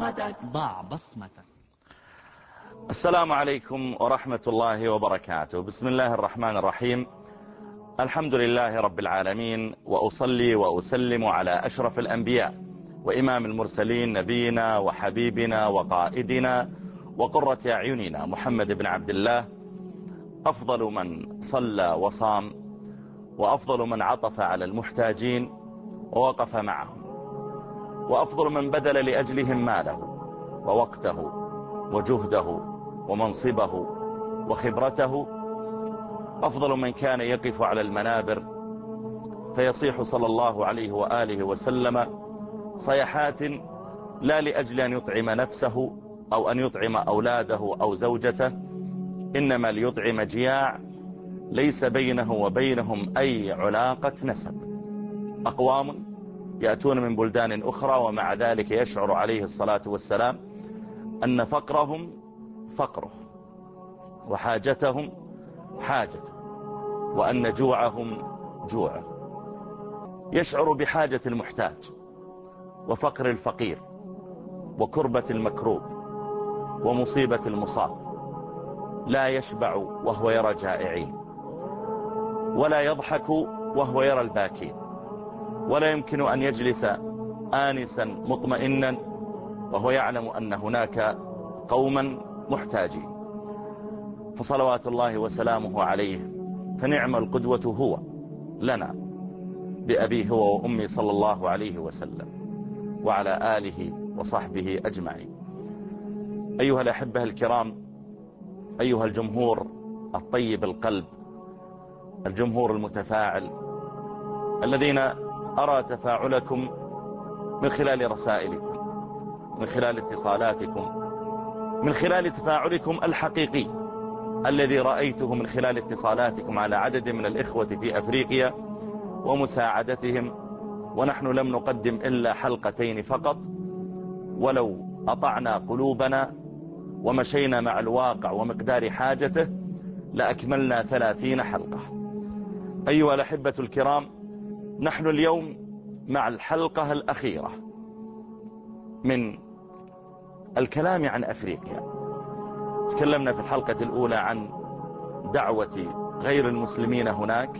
بصمتك. ضع بصمتك. السلام عليكم ورحمة الله وبركاته. بسم الله الرحمن الرحيم. الحمد لله رب العالمين، وأصلي وأسلم على أشرف الأنبياء وإمام المرسلين، نبينا وحبيبنا وقائدنا وقرة أعيننا محمد بن عبد الله، أفضل من صلى وصام، وأفضل من عطف على المحتاجين ووقف معهم، وأفضل من بذل لأجلهم ماله ووقته وجهده ومنصبه وخبرته، أفضل من كان يقف على المنابر فيصيح صلى الله عليه وآله وسلم صيحات لا لأجل أن يطعم نفسه أو أن يطعم أولاده أو زوجته، إنما ليطعم جياع ليس بينه وبينهم أي علاقة نسب. أقوام يأتون من بلدان أخرى ومع ذلك يشعر عليه الصلاة والسلام أن فقرهم فقره وحاجتهم حاجته وأن جوعهم جوعه. يشعر بحاجة المحتاج وفقر الفقير وكربة المكروب ومصيبة المصاب. لا يشبع وهو يرى جائعين، ولا يضحك وهو يرى الباكين، ولا يمكن أن يجلس آنسا مطمئنا وهو يعلم أن هناك قوما محتاجين. فصلوات الله وسلامه عليه، فنعم القدوة هو لنا بأبيه هو وأمي صلى الله عليه وسلم وعلى آله وصحبه أجمعين. أيها الأحبة الكرام، أيها الجمهور الطيب القلب، الجمهور المتفاعل الذين أرى تفاعلكم من خلال رسائلكم، من خلال اتصالاتكم، من خلال تفاعلكم الحقيقي الذي رأيته من خلال اتصالاتكم على عدد من الإخوة في أفريقيا ومساعدتهم. ونحن لم نقدم إلا حلقتين فقط، ولو أطعنا قلوبنا ومشينا مع الواقع ومقدار حاجته لأكملنا 30 حلقة. أيها الأحبة الكرام، نحن اليوم مع الحلقة الأخيرة من الكلام عن أفريقيا. تكلمنا في الحلقة الأولى عن دعوة غير المسلمين هناك،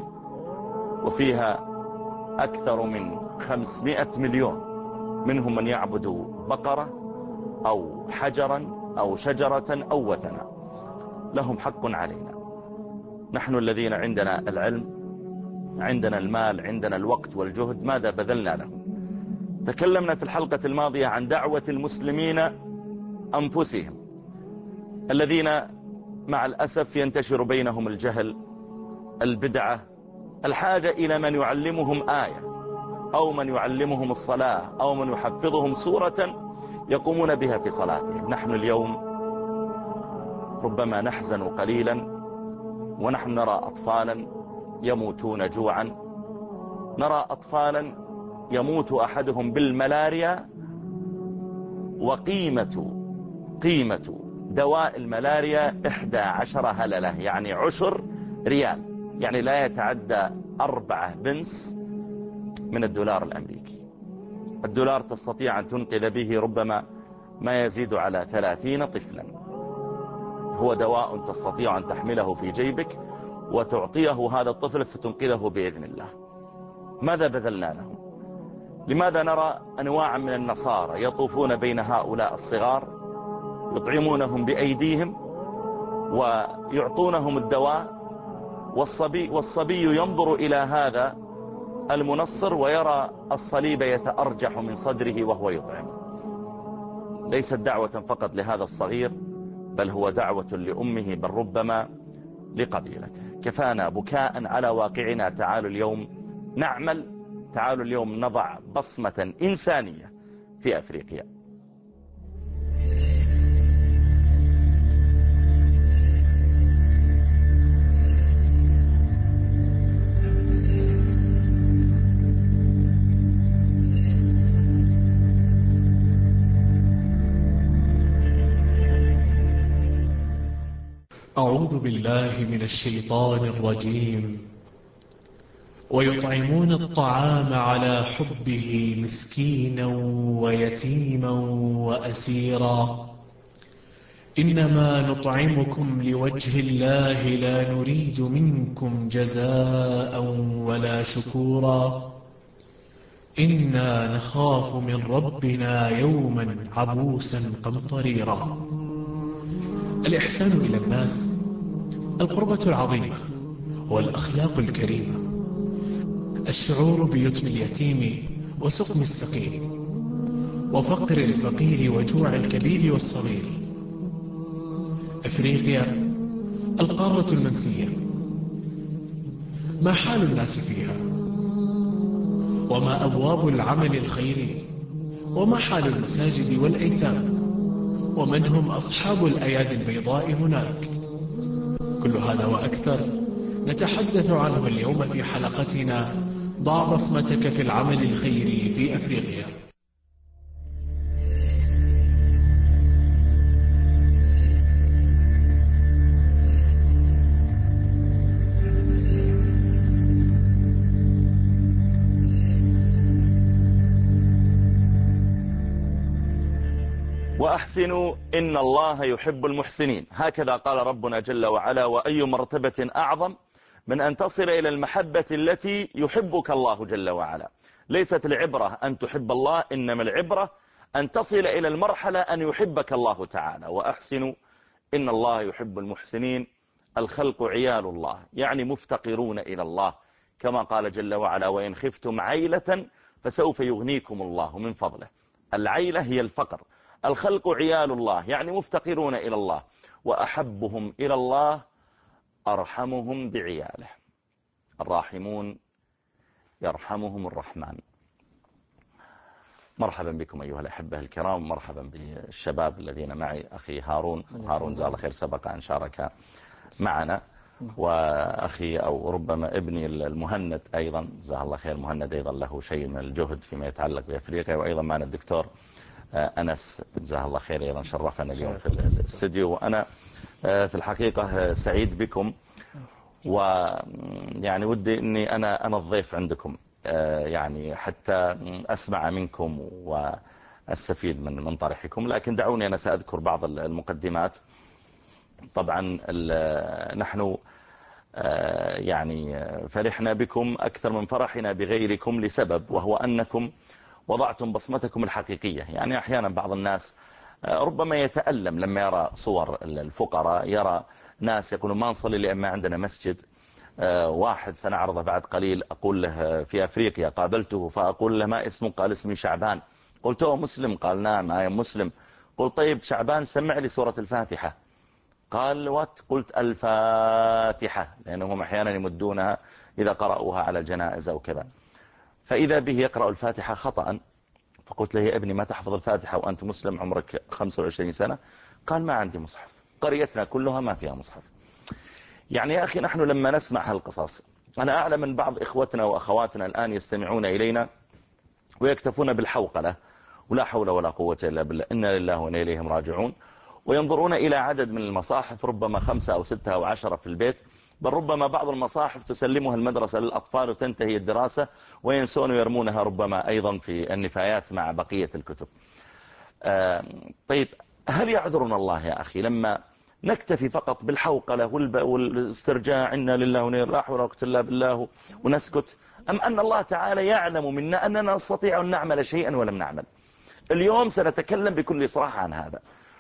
وفيها أكثر من 500 مليون، منهم من يعبد بقرة أو حجرا أو شجرة أو وثنا. لهم حق علينا. نحن الذين عندنا العلم، عندنا المال، عندنا الوقت والجهد، ماذا بذلنا لهم؟ تكلمنا في الحلقة الماضية عن دعوة المسلمين أنفسهم الذين مع الأسف ينتشر بينهم الجهل، البدعة، الحاجة إلى من يعلمهم آية أو من يعلمهم الصلاة أو من يحفظهم سورة يقومون بها في صلاتهم. نحن اليوم ربما نحزن قليلا ونحن نرى أطفالا يموتون جوعا، نرى أطفالا يموت أحدهم بالملاريا، وقيمة دواء الملاريا 11 هللة، يعني 10 ريال، يعني لا يتعدى 4 بنس من الدولار الأمريكي. الدولار تستطيع أن تنقذ به ربما ما يزيد على 30 طفلا. هو دواء تستطيع أن تحمله في جيبك وتعطيه هذا الطفل فتنقذه بإذن الله. ماذا بذلنا لهم؟ لماذا نرى أنواع من النصارى يطوفون بين هؤلاء الصغار يطعمونهم بأيديهم ويعطونهم الدواء، والصبي ينظر إلى هذا المنصر ويرى الصليب يتأرجح من صدره وهو يطعمه. ليست دعوة فقط لهذا الصغير، بل هو دعوة لأمه، بل ربما لقبيلته. كفانا بكاء على واقعنا. تعالوا اليوم نعمل، تعالوا اليوم نضع بصمة إنسانية في أفريقيا. أعوذ بالله من الشيطان الرجيم. ويطعمون الطعام على حبه مسكينا ويتيما وأسيرا إنما نطعمكم لوجه الله لا نريد منكم جزاء ولا شكورا إنا نخاف من ربنا يوما عبوسا قمطريرا. الإحسان إلى الناس، القربة العظيمة والأخلاق الكريمة، الشعور بيتم اليتيم وسقم السقيم وفقر الفقير وجوع الكبير والصغير. أفريقيا القارة المنسية، ما حال الناس فيها؟ وما أبواب العمل الخيري؟ وما حال المساجد والأيتام؟ ومن هم أصحاب الأيادي البيضاء هناك؟ كل هذا وأكثر نتحدث عنه اليوم في حلقتنا ضع بصمتك في العمل الخيري في أفريقيا. وأحسنوا إن الله يحب المحسنين. هكذا قال ربنا جل وعلا. وأي مرتبة أعظم من أن تصل إلى المحبة التي يحبك الله جل وعلا. ليست العبرة أن تحب الله، إنما العبرة أن تصل إلى المرحلة أن يحبك الله تعالى. وأحسنوا إن الله يحب المحسنين. الخلق عيال الله، يعني مفتقرون إلى الله، كما قال جل وعلا وإن خفتم عيلة فسوف يغنيكم الله من فضله. العيلة هي الفقر. الخلق عيال الله، يعني مفتقرون إلى الله. وأحبهم إلى الله أرحمهم بعياله. الراحمون يرحمهم الرحمن. مرحبا بكم أيها الأحبة الكرام، مرحبا بالشباب الذين معي. أخي هارون جزاه الله خير سبق أن شارك معنا، وأخي أو ربما ابني المهند أيضا جزاه الله خير. مهند أيضا له شيء من الجهد فيما يتعلق بأفريقيا. وأيضا معنا الدكتور أنس جزاه الله خير أيضا شرفنا اليوم في الاستوديو. وأنا في الحقيقة سعيد بكم، ويعني ودي أني أنا الضيف عندكم، يعني حتى أسمع منكم وأستفيد من طرحكم. لكن دعوني أنا سأذكر بعض المقدمات. طبعا نحن يعني فرحنا بكم أكثر من فرحنا بغيركم لسبب، وهو أنكم وضعتم بصمتكم الحقيقية. يعني أحيانا بعض الناس ربما يتألم لما يرى صور الفقراء، يرى ناس يقولون ما نصلي لأن ما عندنا مسجد. واحد سنعرضه بعد قليل، أقول له في أفريقيا قابلته فأقول له ما اسمه؟ قال اسمي شعبان. قلت هو مسلم؟ قال نعم أنا مسلم. قلت طيب شعبان سمع لي سورة الفاتحة. قال وات؟ قلت الفاتحة، لأنهم أحيانا يمدونها إذا قرأوها على الجنائز أو كذا. فإذا به يقرأ الفاتحة خطأ. فقلت له يا ابني ما تحفظ الفاتحة وأنت مسلم عمرك 25 سنة؟ قال ما عندي مصحف، قريتنا كلها ما فيها مصحف. يعني يا أخي نحن لما نسمع هالقصص، أنا أعلم من بعض إخوتنا وأخواتنا الآن يستمعون إلينا ويكتفون بالحوقلة ولا حول ولا قوة إلا بالله إنا لله وإنا إليه راجعون، وينظرون إلى عدد من المصاحف ربما 5 أو 6 أو 10 في البيت، بل ربما بعض المصاحف تسلمها المدرسة للأطفال وتنتهي الدراسة وينسون ويرمونها ربما أيضا في النفايات مع بقية الكتب. طيب هل يعذرنا الله يا أخي لما نكتفي فقط بالحوقلة والاسترجاع إنا لله وإنا إليه راجعون ولا قوة إلا بالله ونسكت، أم أن الله تعالى يعلم منا أننا نستطيع أن نعمل شيئا ولم نعمل؟ اليوم سنتكلم بكل صراحة عن هذا.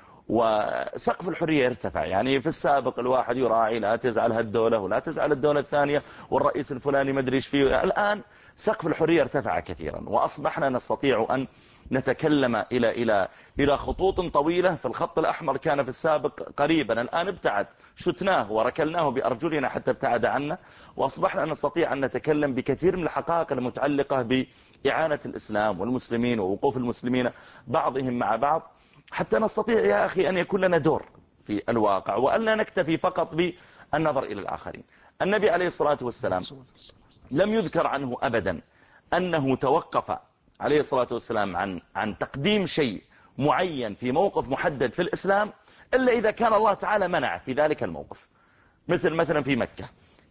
وسقف الحرية يرتفع. يعني في السابق الواحد يراعي لا تزعل هالدولة ولا تزعل الدولة الثانية والرئيس الفلاني ما ادري ايش فيه. الآن سقف الحرية ارتفع كثيرا، وأصبحنا نستطيع أن نتكلم إلى خطوط طويلة. في الخط الأحمر كان في السابق قريبا، الآن ابتعد، شتناه وركلناه بأرجلنا حتى ابتعد عنا، وأصبحنا نستطيع أن نتكلم بكثير من الحقائق المتعلقة بإعانة الإسلام والمسلمين ووقوف المسلمين بعضهم مع بعض، حتى نستطيع يا أخي أن يكون لنا دور في الواقع، وألا نكتفي فقط بالنظر إلى الآخرين. النبي عليه الصلاة والسلام لم يذكر عنه أبدا أنه توقف عليه الصلاة والسلام عن تقديم شيء معين في موقف محدد في الإسلام إلا إذا كان الله تعالى منع في ذلك الموقف. مثلا في مكة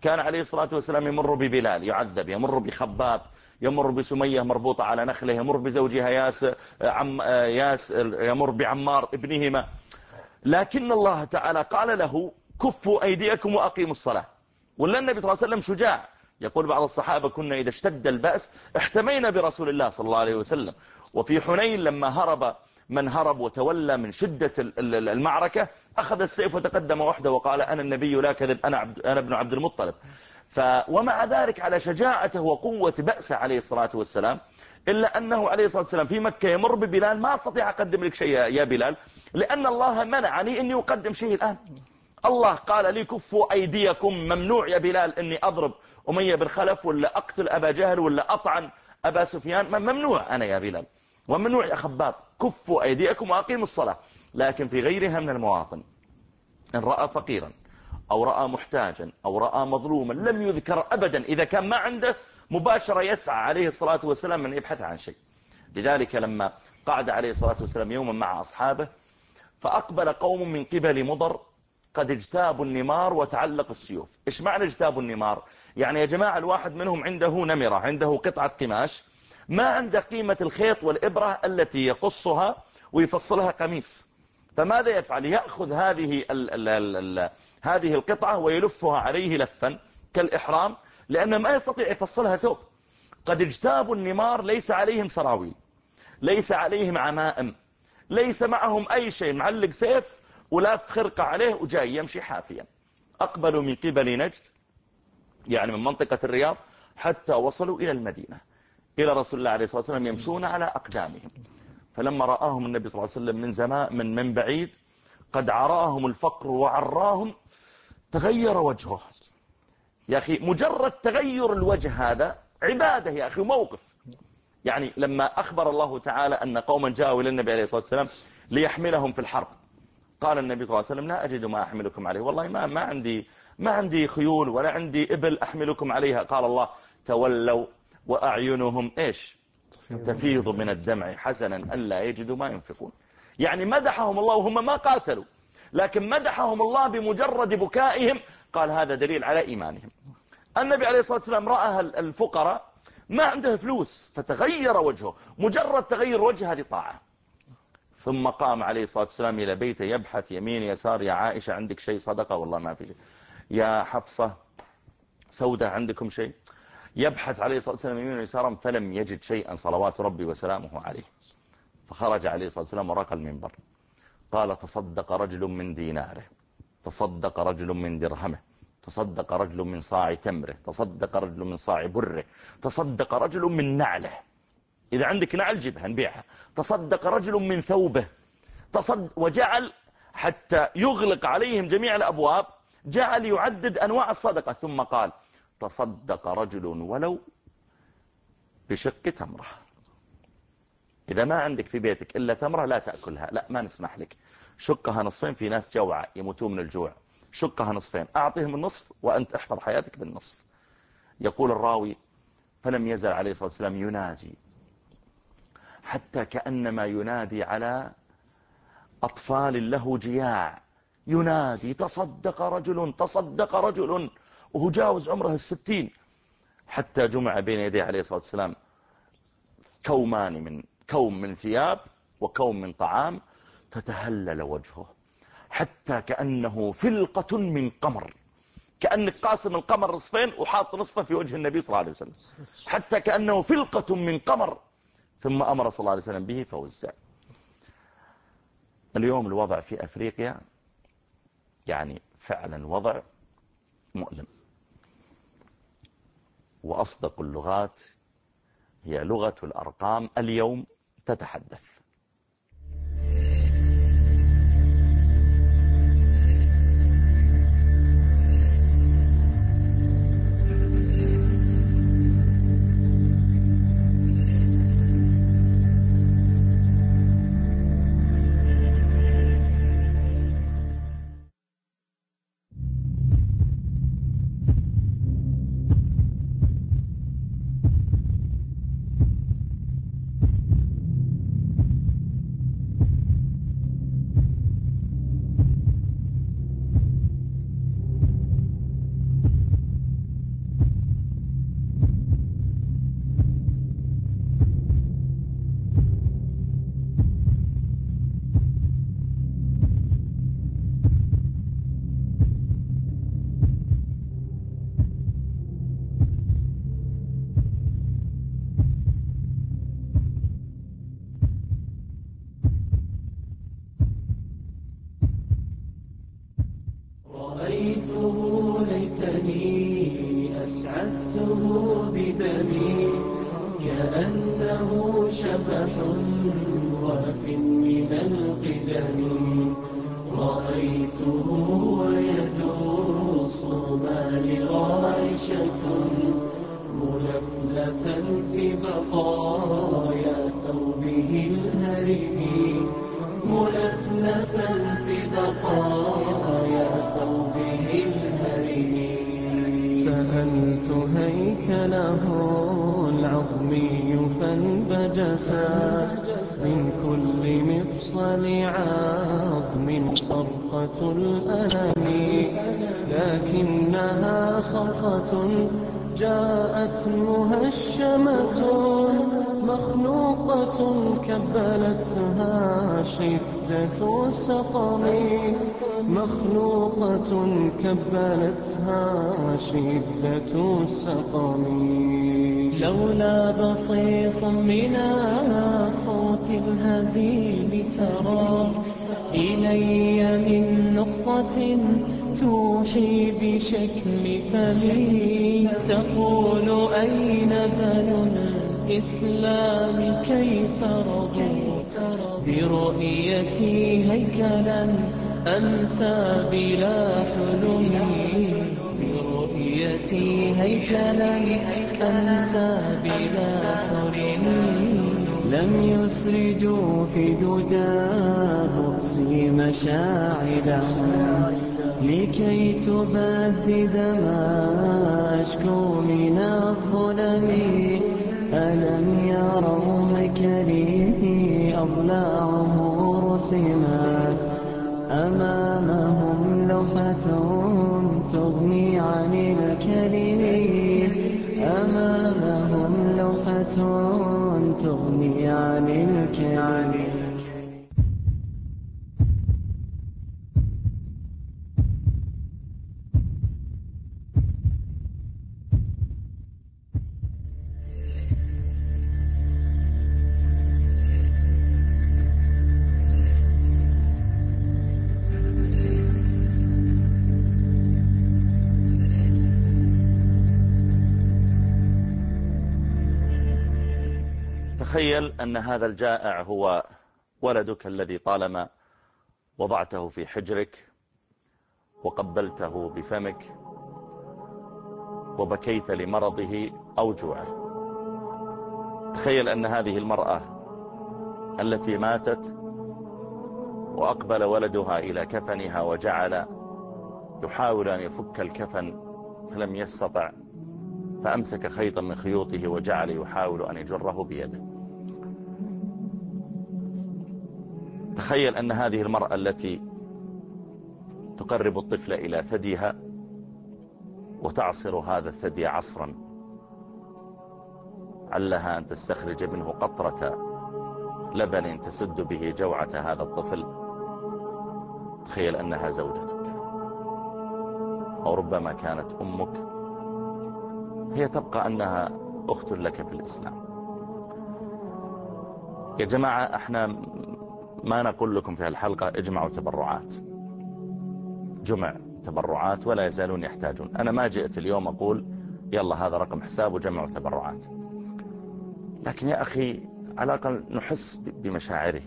كان عليه الصلاة والسلام يمر ببلال يعذب، يمر بخباب، يمر بسمية مربوطة على نخله، يمر بزوجها ياس، يمر بعمار ابنهما. لكن الله تعالى قال له كفوا أيديكم وأقيموا الصلاة. ولا النبي صلى الله عليه وسلم شجاع، يقول بعض الصحابة كنا إذا اشتد البأس احتمينا برسول الله صلى الله عليه وسلم. وفي حنين لما هرب من هرب وتولى من شدة المعركة أخذ السيف وتقدم وحده وقال أنا النبي لا كذب، أنا ابن عبد المطلب. ومع ذلك على شجاعته وقوة بأسه عليه الصلاة والسلام، إلا أنه عليه الصلاة والسلام في مكة يمر ببلال ما أستطيع أقدم لك شيء يا بلال، لأن الله منعني أني أقدم شيء الآن. الله قال لي كفوا أيديكم، ممنوع يا بلال أني أضرب أمية بن خلف ولا أقتل أبا جهل ولا أطعن أبا سفيان، ممنوع أنا يا بلال، وممنوع يا خباب، كفوا أيديكم وأقيموا الصلاة. لكن في غيرها من المواطن إن رأى فقيرا أو رأى محتاجا أو رأى مظلوما لم يذكر أبدا، إذا كان ما عنده مباشرة يسعى عليه الصلاة والسلام من يبحث عن شيء. لذلك لما قعد عليه الصلاة والسلام يوما مع أصحابه فأقبل قوم من قبل مضر قد اجتابوا النمار وتعلق السيوف. إيش معنى اجتابوا النمار؟ يعني يا جماعة الواحد منهم عنده نمرة، عنده قطعة قماش ما عنده قيمة الخيط والإبرة التي يقصها ويفصلها قميص، فماذا يفعل؟ يأخذ هذه القطعة ويلفها عليه لفا كالإحرام، لأنه ما يستطيع يفصلها ثوب. قد اجتابوا النمار، ليس عليهم سراويل، ليس عليهم عمائم، ليس معهم أي شيء، معلق سيف ولاف خرقة عليه وجاي يمشي حافيا. أقبلوا من قبل نجد، يعني من منطقة الرياض، حتى وصلوا إلى المدينة، إلى رسول الله عليه الصلاة والسلام يمشون على أقدامهم. فلما رآهم النبي صلى الله عليه وسلم من زمان من بعيد قد عراهم الفقر وعراهم تغير وجهه. يا أخي مجرد تغير الوجه هذا عبادة يا أخي، موقف. يعني لما أخبر الله تعالى أن قوما جاءوا إلى النبي عليه الصلاة والسلام ليحملهم في الحرب، قال النبي صلى الله عليه وسلم لا أجد ما أحملكم عليه، والله ما عندي خيول ولا عندي إبل أحملكم عليها. قال الله تولوا وأعينهم إيش؟ تفيض من الدمع حزنا ألا يجدوا ما ينفقون. يعني مدحهم الله وهم ما قاتلوا، لكن مدحهم الله بمجرد بكائهم، قال هذا دليل على إيمانهم. النبي عليه الصلاة والسلام رأى الفقراء ما عنده فلوس فتغير وجهه، مجرد تغير وجه هذه طاعة. ثم قام عليه الصلاة والسلام إلى بيته يبحث يمين يسار، يا عائشة عندك شيء صدقة؟ والله ما في شيء. يا حفصة سودة عندكم شيء؟ يبحث عليه الصلاة والسلام يمين ويسارا فلم يجد شيئا صلوات ربي وسلامه عليه. فخرج عليه الصلاة والسلام وراق المنبر قال تصدق رجل من ديناره، تصدق رجل من درهمه، تصدق رجل من صاع تمره، تصدق رجل من صاع بره، تصدق رجل من نعله، إذا عندك نعل جبها نبيعها، تصدق رجل من ثوبه، وجعل حتى يغلق عليهم جميع الأبواب، جعل يعدد أنواع الصدقة، ثم قال تصدق رجل ولو بشق تمره. إذا ما عندك في بيتك إلا تمرة لا تأكلها، لا ما نسمح لك، شقها نصفين، في ناس جوعى يموتون من الجوع، شقها نصفين، أعطيهم النصف وأنت احفظ حياتك بالنصف. يقول الراوي فلم يزل عليه الصلاة والسلام ينادي حتى كأنما ينادي على أطفال له جياع، ينادي تصدق رجل تصدق رجل، وهو جاوز عمره 60، حتى جمع بين يدي عليه الصلاة والسلام كوم من ثياب وكوم من طعام، فتهلل وجهه حتى كأنه فلقة من قمر، كأنك قاسم القمر نصفين وحاط نصفه في وجه النبي صلى الله عليه وسلم، حتى كأنه فلقة من قمر. ثم أمر صلى الله عليه وسلم به فوزع. اليوم الوضع في أفريقيا يعني فعلا وضع مؤلم، وأصدق اللغات هي لغة الأرقام اليوم تتحدث. رأيته ليتني أسعفته بدمي كأنه شبح واف من القدم رأيته ويدوس ما لغائشة ملفلفا في بقايا ثوبه الهرم ملفلفا في بقايا ثوبه الهرم سألت هيكله العظمي فانبجست من كل مفصل عظم صرخة الألم لكنها صرخة جاءت مهشمة مخنوقة كبلتها شدة السقم مخنوقة كبلتها شدة السقم لولا بصيص من الصوت الهزيل سرى إلي من نقطة توحي بشكل فمي تقول أين بنو الإسلام كيف رضوا برؤيتي هيكلا أنسى بلا حلمي برؤيتي هيكلا أنسى بلا حلمي لم يسرجوا في دجى بؤسي مشاعلهم لكي تبدد ما أشكو من الظلم ألم يروا هيكلي أضلاعه رسمت أمامهم لوحة تغني عن الكلم أمامهم لوحة تغني عن الكلم تخيل أن هذا الجائع هو ولدك الذي طالما وضعته في حجرك وقبلته بفمك وبكيت لمرضه أو جوعه. تخيل أن هذه المرأة التي ماتت وأقبل ولدها إلى كفنها وجعل يحاول أن يفك الكفن فلم يستطع فأمسك خيطا من خيوطه وجعل يحاول أن يجره بيده. تخيل أن هذه المرأة التي تقرب الطفل إلى ثديها وتعصر هذا الثدي عصرا علها أن تستخرج منه قطرة لبن تسد به جوعة هذا الطفل. تخيل أنها زوجتك أو ربما كانت أمك، هي تبقى أنها أخت لك في الإسلام. يا جماعة احنا ما نقول لكم في الحلقة اجمعوا تبرعات، جمع تبرعات ولا يزالون يحتاجون. أنا ما جئت اليوم أقول يلا هذا رقم حساب وجمعوا تبرعات، لكن يا أخي على الأقل نحس بمشاعرهم،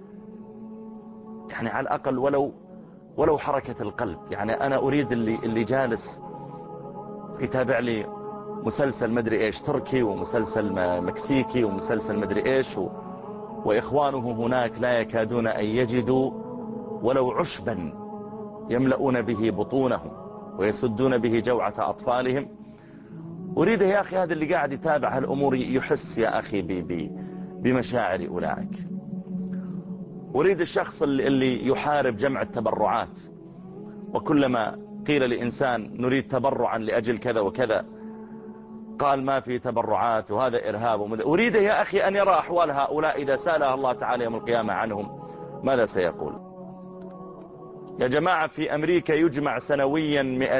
يعني على الأقل ولو حركة القلب. يعني أنا أريد اللي جالس يتابع لي مسلسل مدري إيش تركي ومسلسل مكسيكي ومسلسل مدري إيش وإخوانه هناك لا يكادون أن يجدوا ولو عشبا يملؤون به بطونهم ويسدون به جوعة أطفالهم. أريد يا أخي هذا اللي قاعد يتابع هالأمور يحس يا أخي بمشاعر أولئك. أريد الشخص اللي يحارب جمع التبرعات، وكلما قيل لإنسان نريد تبرعا لأجل كذا وكذا قال ما في تبرعات وهذا إرهاب أريد يا أخي أن يرى أحوال هؤلاء إذا سألها الله تعالى يوم القيامة عنهم ماذا سيقول. يا جماعة في أمريكا يجمع سنويا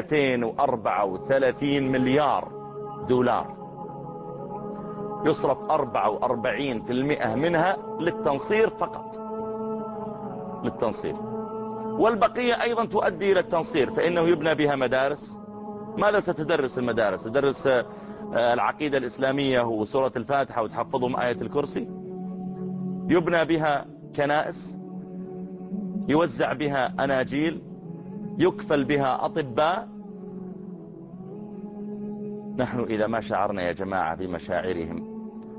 234 مليار دولار، يصرف 44% منها للتنصير فقط، للتنصير. والبقية أيضا تؤدي إلى التنصير، فإنه يبنى بها مدارس. ماذا ستدرس المدارس؟ تدرس العقيدة الإسلامية وسورة الفاتحة وتحفظهم آية الكرسي؟ يبنى بها كنائس، يوزع بها أناجيل، يكفل بها أطباء. نحن إذا ما شعرنا يا جماعة بمشاعرهم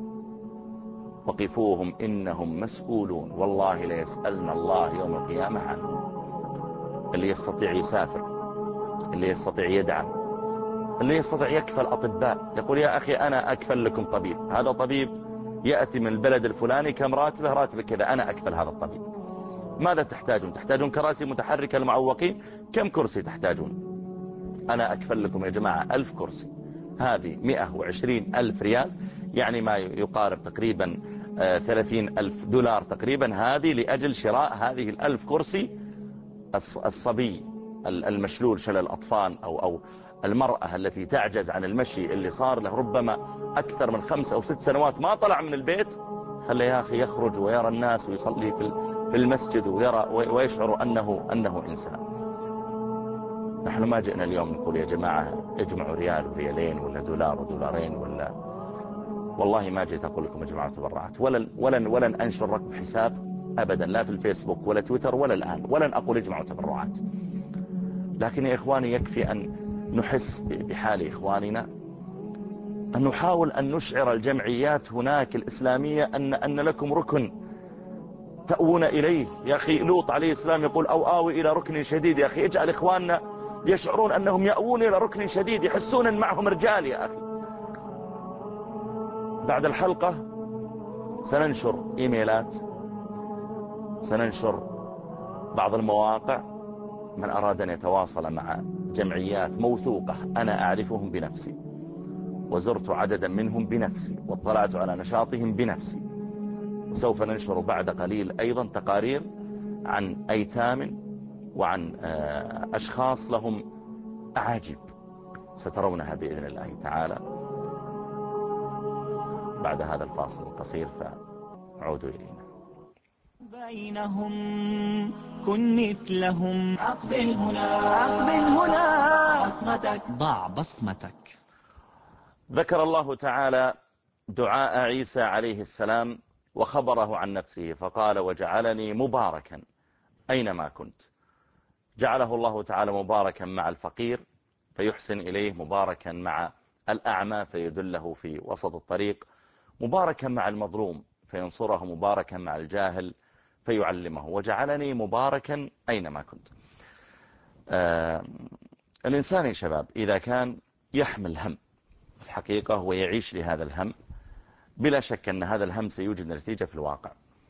وقفوهم إنهم مسؤولون، والله ليسألنا الله يوم القيامة عنهم. اللي يستطيع يسافر، اللي يستطيع يدعم، اللي يستطيع يكفل أطباء، يقول يا أخي أنا أكفل لكم طبيب، هذا طبيب يأتي من البلد الفلاني، كم راتبه؟ راتبه كذا، أنا أكفل هذا الطبيب. ماذا تحتاجون؟ تحتاجون كراسي متحركة للمعوقين؟ كم كرسي تحتاجون؟ أنا أكفل لكم يا جماعة 1000 كرسي. هذه 120,000 ريال، يعني ما يقارب تقريبا 30,000 دولار تقريبا، هذه لأجل شراء هذه 1000 كرسي. الصبي المشلول شلل الأطفال أو المرأة التي تعجز عن المشي، اللي صار له ربما أكثر من 5 أو 6 سنوات ما طلع من البيت، خليه يا أخي يخرج ويرى الناس ويصلي في المسجد ويرى ويشعر أنه إنسان. نحن ما جئنا اليوم نقول يا جماعة اجمعوا ريال وريالين ولا دولار ودولارين ولا، والله ما جيت أقول لكم اجمعوا تبرعات، ولن أنشر رقم حساب أبدا، لا في الفيسبوك ولا تويتر ولا الآن، ولن أقول اجمعوا تبرعات. لكن يا إخواني يكفي أن نحس بحال إخواننا، أن نحاول أن نشعر الجمعيات هناك الإسلامية أن لكم ركن تأوون إليه. يا أخي لوط عليه السلام يقول أو آوي إلى ركن شديد. يا أخي اجعل إخواننا يشعرون أنهم يأوون إلى ركن شديد، يحسون أن معهم رجال. يا أخي بعد الحلقة سننشر إيميلات، سننشر بعض المواقع، من أراد أن يتواصل مع جمعيات موثوقة أنا أعرفهم بنفسي وزرت عددا منهم بنفسي واطلعت على نشاطهم بنفسي. سوف ننشر بعد قليل أيضا تقارير عن أيتام وعن أشخاص لهم أعاجيب، سترونها بإذن الله تعالى بعد هذا الفاصل القصير، فعودوا إلينا. بينهم كن مثلهم، أقبل هنا أقبل هنا، بصمتك ضع بصمتك. ذكر الله تعالى دعاء عيسى عليه السلام وخبره عن نفسه فقال وجعلني مباركا أينما كنت. جعله الله تعالى مباركا مع الفقير فيحسن إليه، مباركا مع الأعمى فيدله في وسط الطريق، مباركا مع المظلوم فينصره، مباركا مع الجاهل فيعلمه، وجعلني مباركا أينما كنت. الإنسان يا شباب إذا كان يحمل هم الحقيقة ويعيش لهذا الهم، بلا شك أن هذا الهم سيوجد نتيجة في الواقع.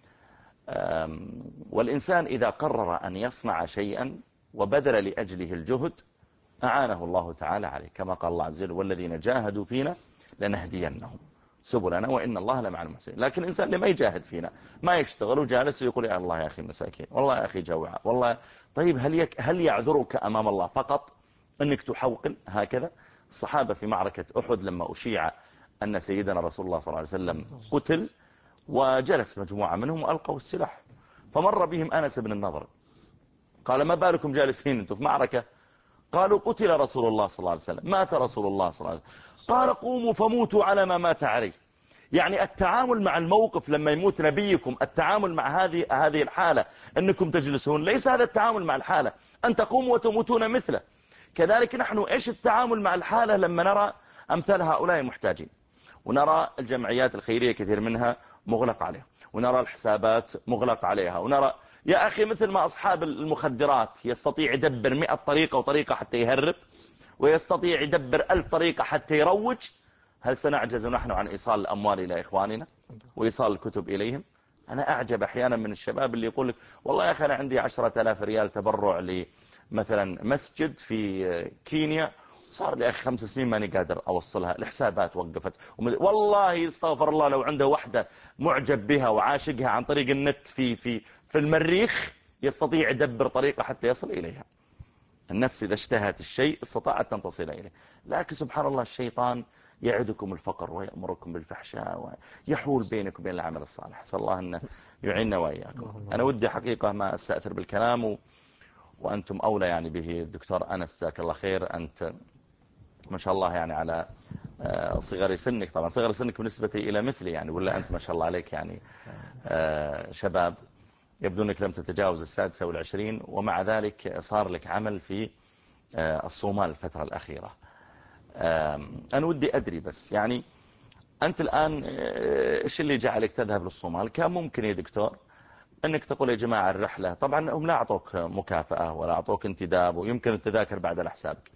والإنسان إذا قرر أن يصنع شيئا وبذل لأجله الجهد أعانه الله تعالى عليه، كما قال الله عز وجل والذين جاهدوا فينا لنهدينهم سبلنا وإن الله لمع المحسنين. لكن الإنسان لما يجاهد فينا ما يشتغل وجالس ويقول يا الله يا أخي مساكين، والله يا أخي جوعة، والله طيب هل يعذرك أمام الله فقط أنك تحوقل هكذا؟ الصحابة في معركة أحد لما أشيع أن سيدنا رسول الله صلى الله عليه وسلم قتل وجلس مجموعة منهم وألقوا السلاح، فمر بهم أنس بن النضر قال ما بالكم جالسين أنتم في معركة؟ قالوا قتل رسول الله صلى الله عليه وسلم، مات رسول الله صلى الله عليه وسلم. قال قوموا فموتوا على ما مات عليه. يعني التعامل مع الموقف لما يموت نبيكم، التعامل مع هذه الحالة أنكم تجلسون، ليس هذا التعامل مع الحالة أن تقوموا وتموتون مثله. كذلك نحن إيش التعامل مع الحالة لما نرى أمثال هؤلاء محتاجين، ونرى الجمعيات الخيرية كثير منها مغلق عليها، ونرى الحسابات مغلق عليها، ونرى يا أخي مثل ما أصحاب المخدرات يستطيع يدبر 100 طريقة وطريقة حتى يهرب، ويستطيع يدبر 1000 طريقة حتى يروج، هل سنعجز نحن عن إيصال الأموال إلى إخواننا وإيصال الكتب إليهم؟ أنا أعجب أحيانا من الشباب اللي يقول لك والله يا أخي أنا عندي 10,000 ريال تبرع لمثلا مسجد في كينيا، صار لي 5 سنين ماني قادر أوصلها، الحسابات وقفت. والله استغفر الله لو عنده وحدة معجب بها وعاشقها عن طريق النت في المريخ يستطيع يدبر طريقة حتى يصل إليها. النفس إذا اشتهت الشيء استطاعت أن تصل إليه، لكن سبحان الله الشيطان يعدكم الفقر ويأمركم بالفحشاء ويحول بينكم وبين العمل الصالح. أسأل الله أن يعيننا وإياكم. أنا ودي حقيقة ما أستأثر بالكلام وأنتم أولى يعني به. الدكتور أنس جزاك الله خير، أنت ما شاء الله يعني على صغر سنك، طبعا صغر سنك بالنسبة إلى مثلي يعني، ولا أنت ما شاء الله عليك يعني شباب، يبدو أنك لم تتجاوز 26، ومع ذلك صار لك عمل في الصومال الفترة الأخيرة. أنا ودي أدري بس يعني أنت الآن إيش اللي جعلك تذهب للصومال؟ كان ممكن يا دكتور أنك تقول يا جماعة الرحلة، طبعا هم لا أعطوك مكافأة ولا أعطوك انتداب، ويمكن التذاكر بعد على حسابك،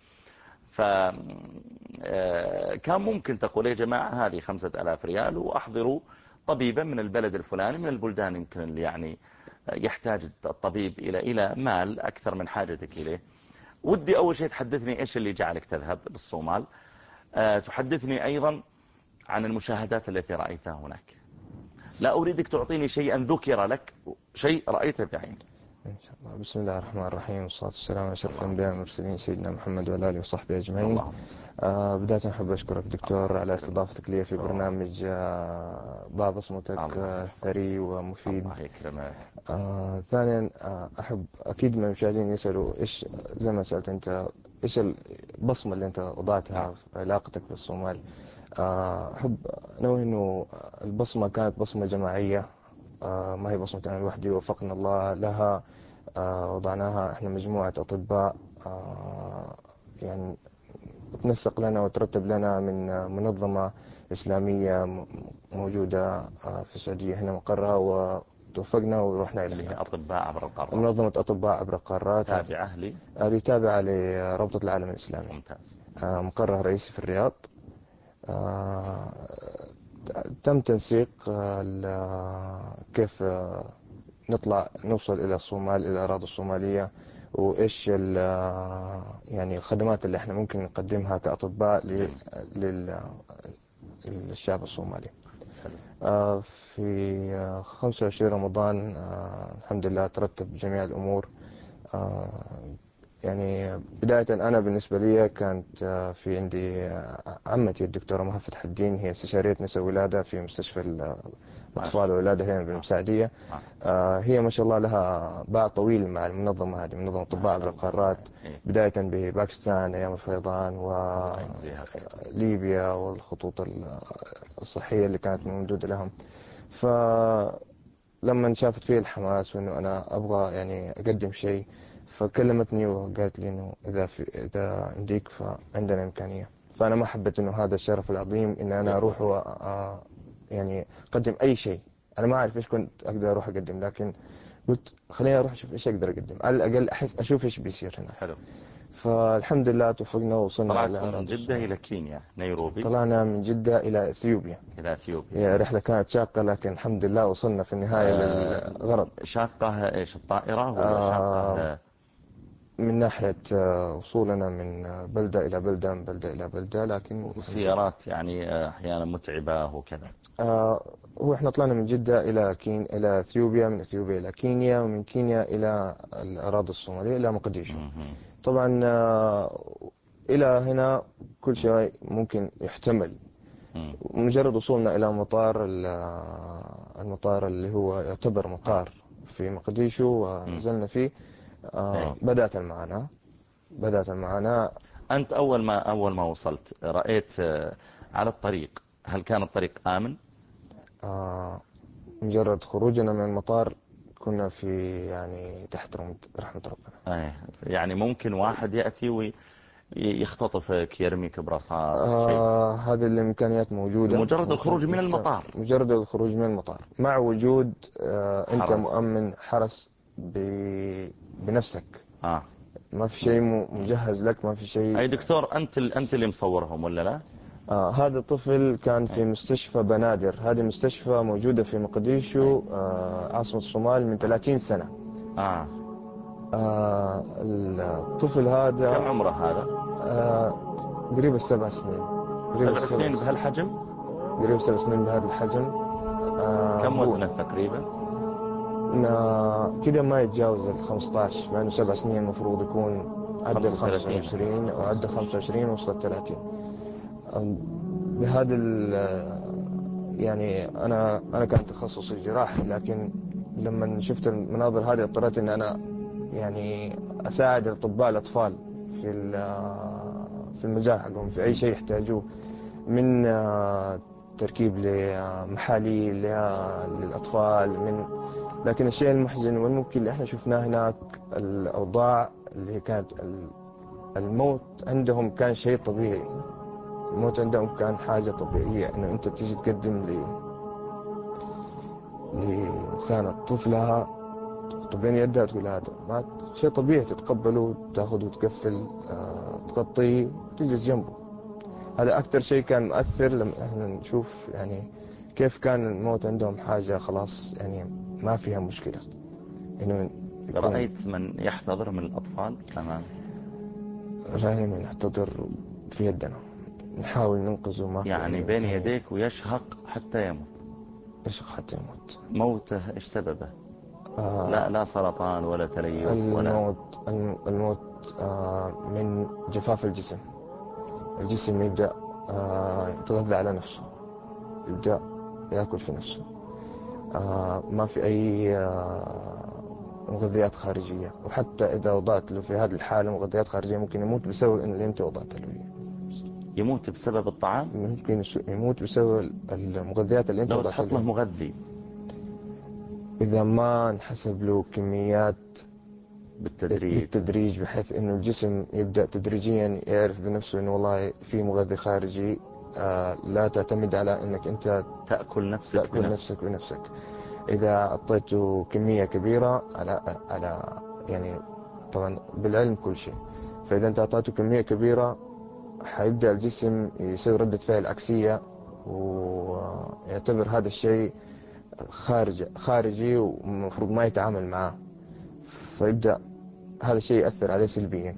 فكان ممكن تقول يا جماعة هذه 5000 ريال وأحضروا طبيبا من البلد الفلاني، من البلدان يمكن اللي يعني يحتاج الطبيب إلى مال أكثر من حاجتك إليه. ودي أول شيء تحدثني إيش اللي جعلك تذهب للصومال، تحدثني أيضا عن المشاهدات التي رأيتها هناك. لا أريدك تعطيني شيئا ذكر لك، شيء رأيته بعينك. إن شاء الله. بسم الله الرحمن الرحيم، والصلاة والسلام على أشرف الأنبياء والمرسلين سيدنا محمد وعلى آله وصحبه أجمعين. بداية أحب أشكرك دكتور على استضافتك لي في برنامج ضع بصمتك ثري ومفيد. الله يكرمك. ثانيا أحب أكيد من المشاهدين يسألوا إيش، زي ما سألت أنت، إيش البصمة اللي أنت وضعتها في علاقتك بالصومال. أحب أنوه أنه البصمة كانت بصمة جماعية، ما هي بصمة أنا لوحدي، وفقنا الله لها. وضعناها إحنا مجموعة أطباء يعني تنسق لنا وترتب لنا من منظمة إسلامية موجودة في السعودية هنا مقرها، وتوفقنا ورحنا إلى اللي هي أطباء عبر القارات، منظمة أطباء عبر القارات، تابعة لي، هذه تابعة لرابطة العالم الإسلامي. ممتاز. مقرها رئيسي في الرياض. تم تنسيق كيف نوصل إلى الصومال، إلى الأراضي الصومالية، وإيش يعني الخدمات اللي إحنا ممكن نقدمها كأطباء للشعب الصومالي. في 25 رمضان الحمد لله ترتب جميع الأمور. يعني بداية أنا بالنسبة لي كانت في عندي عمتي الدكتورة مها فتح الدين، هي استشارية نساء ولادة في مستشفى الأطفال والولادة هنا بالمساعدية. هي ما شاء الله لها باع طويل مع المنظمة هذه، منظمة أطباء عبر القارات، بداية بباكستان أيام الفيضان وليبيا والخطوط الصحية اللي كانت موجودة لهم. فلما شافت فيه الحماس وإنه أنا أبغى يعني أقدم شيء، فكلمتني وقالت لي إنه إذا عندك فعندنا إمكانية. فأنا ما حبيت إنه هذا الشرف العظيم إن أنا أروح يعني أقدم أي شيء. أنا ما أعرف إيش كنت أقدر أروح أقدم، لكن قلت خليني أروح أشوف إيش أقدر أقدم، على الأقل أشوف إيش بيصير هنا. حلو. فالحمد لله توفقنا ووصلنا. طلعت من جدة إلى كينيا، نيروبي. طلعنا من جدة إلى إثيوبيا. هي رحلة كانت شاقة، لكن الحمد لله وصلنا في النهاية للغرض. شاقة إيش، الطائرة ولا شاقة من ناحية وصولنا من بلدة إلى بلدة، من بلدة إلى بلدة، لكن والسيارات يعني أحيانا متعبة وكذا. هو إحنا طلعنا من جدة إلى إثيوبيا، من إثيوبيا إلى كينيا، ومن كينيا إلى الأراضي الصومالية إلى مقديشو. طبعا إلى هنا كل شيء ممكن يحتمل. مجرد وصولنا إلى المطار اللي هو يعتبر مطار في مقديشو ونزلنا فيه، بدأت المعاناة. أنت أول ما وصلت رأيت على الطريق، هل كان الطريق آمن؟ مجرد خروجنا من المطار كنا في يعني تحت رحمة ربنا. يعني ممكن واحد يأتي ويختطفك، يرميك برصاص شيء؟ هذه الإمكانيات موجودة. مجرد الخروج من المطار، مجرد الخروج من المطار مع وجود أنت مؤمن حرس بنفسك. ما في شيء مجهز لك، ما في شيء. أي دكتور أنت اللي مصورهم ولا لا؟ هذا الطفل كان في مستشفى بنادر، هذه مستشفى موجودة في مقديشو عاصمة الصومال من 30 سنة. الطفل هذا كم عمره هذا؟ قريب 7 سنين. 7 سنين بهالحجم؟ قريب 7 سنين بهذا الحجم. كم وزنه تقريبا؟ كده ما يتجاوز 15، مع انه 7 سنين المفروض يكون عدى 25 او عدى 25 وصل 30. بهذا يعني انا كان تخصصي جراحي، لكن لما شفت المناظر هذه اضطريت ان انا يعني أساعد أطباء الأطفال في المجال حقهم، في أي شيء يحتاجوه، من تركيب لمحاليل للأطفال. لكن الشيء المحزن والمبكي اللي احنا شفناه هناك، الأوضاع اللي كانت الموت عندهم كان شيء طبيعي. الموت عندهم كان حاجة طبيعية، إنه أنت تيجي تقدم لإنسانة طفلها بين يدها تقول هذا مات، شيء طبيعي تتقبله، تاخذه وتقفل، تغطيه وتجلس جنبه. هذا أكثر شيء كان مؤثر لما احنا نشوف يعني كيف كان الموت عندهم حاجة خلاص يعني ما فيها مشكلة. إنه رأيت من يحتضر من الأطفال كمان؟ رأينا من يحتضر في يدنا، نحاول ننقذه، ما في يعني بين يديك ويشهق حتى يموت؟ يشهق حتى يموت. موته إيش سببه؟ لا سرطان ولا تليف ولا الموت من جفاف الجسم. الجسم يبدأ يتغذى على نفسه، يبدأ يأكل في نفسه، ما في أي مغذيات خارجية. وحتى إذا وضعت له في هذه الحالة مغذيات خارجية ممكن يموت بسبب إن اللي أنت وضعت له. يموت بسبب الطعام؟ ممكن يموت بسبب المغذيات اللي أنت لو وضعت له. تحط له مغذي، إذا ما نحسب له كميات بالتدريج بحيث إنه الجسم يبدأ تدريجيا يعرف بنفسه إنه والله في مغذي خارجي، لا تعتمد على إنك أنت تأكل نفسك بنفسك. إذا أعطيته كمية كبيرة على يعني طبعا بالعلم كل شيء، فإذا أنت أعطيته كمية كبيرة حيبدأ الجسم يسوي ردة فعل عكسية، ويعتبر هذا الشيء خارجي ومفروض ما يتعامل معه، فيبدأ هذا الشيء يأثر عليه سلبيا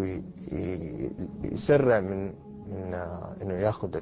ويسرع من إنه يأخذ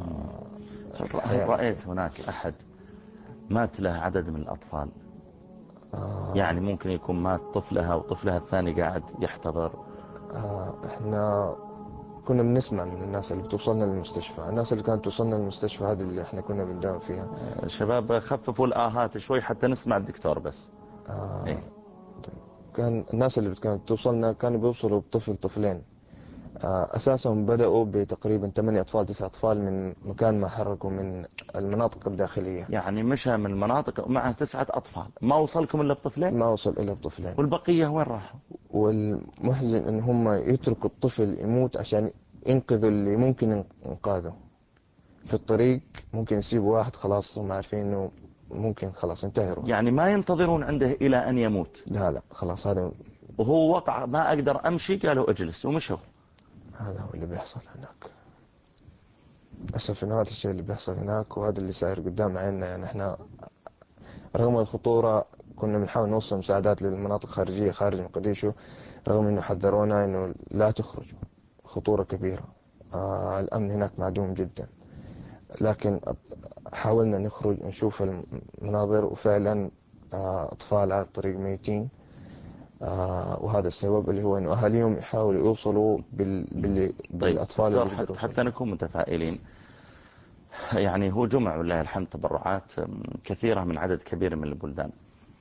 هل رأيت هناك أحد مات له عدد من الأطفال؟ يعني ممكن يكون مات طفلها وطفلها الثاني قاعد يحتضر. احنا كنا بنسمع من الناس اللي بتوصلنا للمستشفى، الناس اللي كانت توصلنا للمستشفى هذه اللي احنا كنا بنداوم فيها. شباب خففوا الآهات شوي حتى نسمع الدكتور بس. إيه؟ كان الناس اللي كانت توصلنا كانوا بيوصلوا بطفل طفلين. أساسا بدأوا بتقريبا 8 أطفال 9 أطفال من مكان ما حركوا من المناطق الداخلية. يعني مشى من المناطق معه 9 أطفال، ما وصلكم إلا بطفلين؟ ما وصل إلا بطفلين. والبقية وين راحوا؟ والمحزن إن هم يتركوا الطفل يموت عشان ينقذوا اللي ممكن إنقاذه. في الطريق ممكن يسيبوا واحد خلاص هم عارفين إنه ممكن خلاص انتهى روح. يعني ما ينتظرون عنده إلى أن يموت؟ لا خلاص هذا. وهو وقع ما أقدر أمشي قالوا اجلس ومشوا. هذا هو اللي بيحصل هناك للأسف، إنه هذا الشيء اللي بيحصل هناك وهذا اللي صاير قدام عيننا. يعني إحنا رغم الخطورة كنا بنحاول نوصل مساعدات للمناطق الخارجية خارج مقديشو، رغم إنه حذرونا إنه لا تخرجوا، خطورة كبيرة، الأمن هناك معدوم جدا. لكن حاولنا نخرج ونشوف المناظر، وفعلا أطفال على الطريق ميتين. وهذا السبب اللي هو إنه أهاليهم يحاولوا يوصلوا بالأطفال اللي دكتور حتى نكون متفائلين. يعني هو جمع والله الحمد تبرعات كثيرة من عدد كبير من البلدان.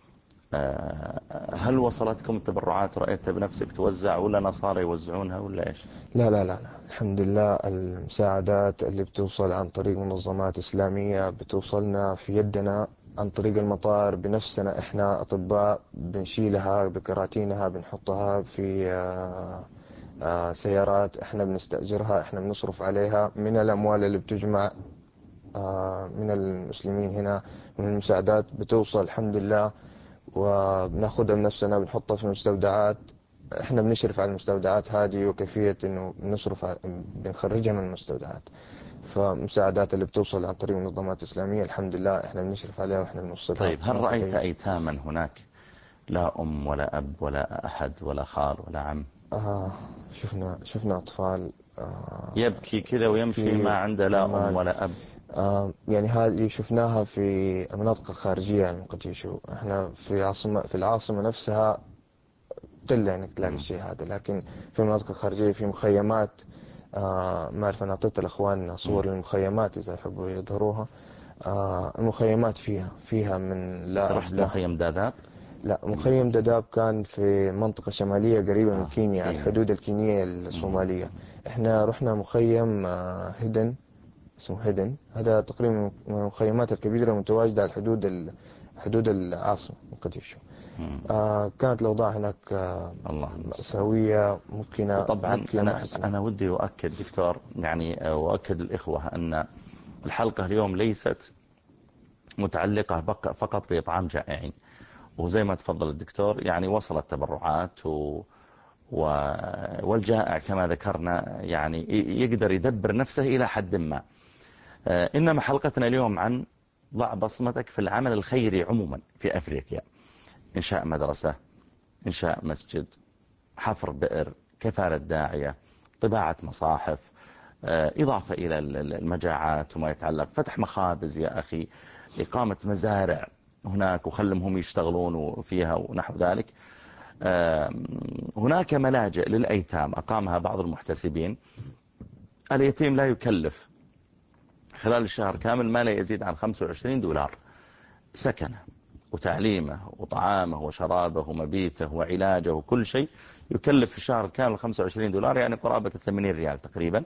هل وصلتكم التبرعات ورأيتها بنفسك توزع ولا نصارى يوزعونها ولا إيش؟ لا الحمد لله المساعدات اللي بتوصل عن طريق منظمات إسلامية بتوصلنا في يدنا عن طريق المطار بنفسنا. إحنا أطباء بنشيلها بكراتينها، بنحطها في سيارات إحنا بنستأجرها، إحنا بنصرف عليها من الأموال اللي بتجمع من المسلمين هنا. من المساعدات بتوصل الحمد لله، وبناخدها بنفسنا بنحطها في المستودعات. احنا بنشرف على المستودعات هذه وكيفية انه بنخرجها من المستودعات. فمساعدات اللي بتوصل عن طريق منظمات إسلامية الحمد لله احنا بنشرف عليها واحنا بنوصلها. طيب هل رأيت أيتاما هناك؟ لا أم ولا أب ولا أحد ولا خال ولا عم؟ شفنا أطفال يبكي كذا ويمشي ما عنده لا أم ولا أب. يعني هذه شفناها في المناطق الخارجية يعني مقديشو. احنا في العاصمة نفسها قلة انك تلاقي الشيء هذا، لكن في المناطق الخارجية في مخيمات. ما أعرف أنا أعطيت الأخوان صور للمخيمات إذا يحبوا يظهروها. المخيمات فيها من لا رحت مخيم داداب؟ لا، مخيم دداب كان في منطقة شمالية قريبة من كينيا، الحدود الكينية الصومالية. احنا رحنا مخيم هيدن، اسمه هيدن. هذا تقريبا من المخيمات الكبيرة المتواجدة على حدود العاصمة مقديشو. كانت الأوضاع هناك مأساوية ممكنة. طبعا أنا ودي أؤكد دكتور، يعني وأؤكد الإخوة أن الحلقة اليوم ليست متعلقة فقط بإطعام جائعين، وزي ما تفضل الدكتور يعني وصلت تبرعات والجائع كما ذكرنا يعني يقدر يدبر نفسه إلى حد ما. إنما حلقتنا اليوم عن ضع بصمتك في العمل الخيري عموما في أفريقيا. إنشاء مدرسة، إنشاء مسجد، حفر بئر، كفالة داعية، طباعة مصاحف، إضافة إلى المجاعات وما يتعلق، فتح مخابز يا أخي، إقامة مزارع هناك وخلهم يشتغلون فيها ونحو ذلك. هناك ملاجئ للأيتام أقامها بعض المحتسبين. اليتيم لا يكلف خلال الشهر كامل ما لا يزيد عن $25 سكنه وتعليمه وطعامه وشرابه ومبيته وعلاجه وكل شيء يكلف في الشهر الكامل $25، يعني قرابة 80 ريال تقريبا.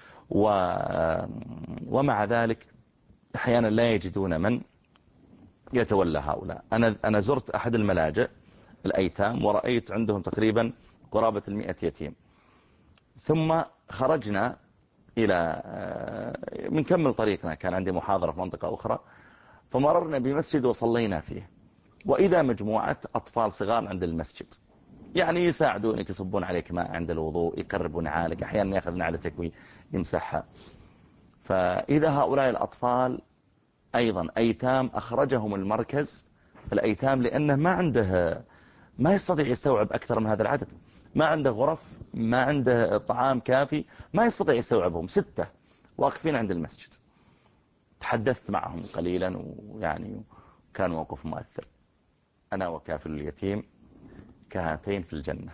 ومع ذلك أحيانا لا يجدون من يتولى هؤلاء. أنا زرت أحد الملاجئ الأيتام ورأيت عندهم تقريبا قرابة 100 يتيم. ثم خرجنا إلى من طريقنا، كان عندي محاضرة في منطقة أخرى، فمررنا بمسجد وصلينا فيه، وإذا مجموعة أطفال صغار عند المسجد يعني يساعدونك، يصبون عليك ماء عند الوضوء، يقربون نعالك، أحيانا يأخذ نعلتك ويمسحها. فإذا هؤلاء الأطفال أيضا أيتام أخرجهم المركز الأيتام لأنه ما يستطيع يستوعب أكثر من هذا العدد، ما عنده غرف، ما عنده طعام كافي، ما يستطيع يستوعبهم. 6 واقفين عند المسجد. تحدثت معهم قليلا ويعني كان موقف مؤثر. أنا وكافل اليتيم كهاتين في الجنة.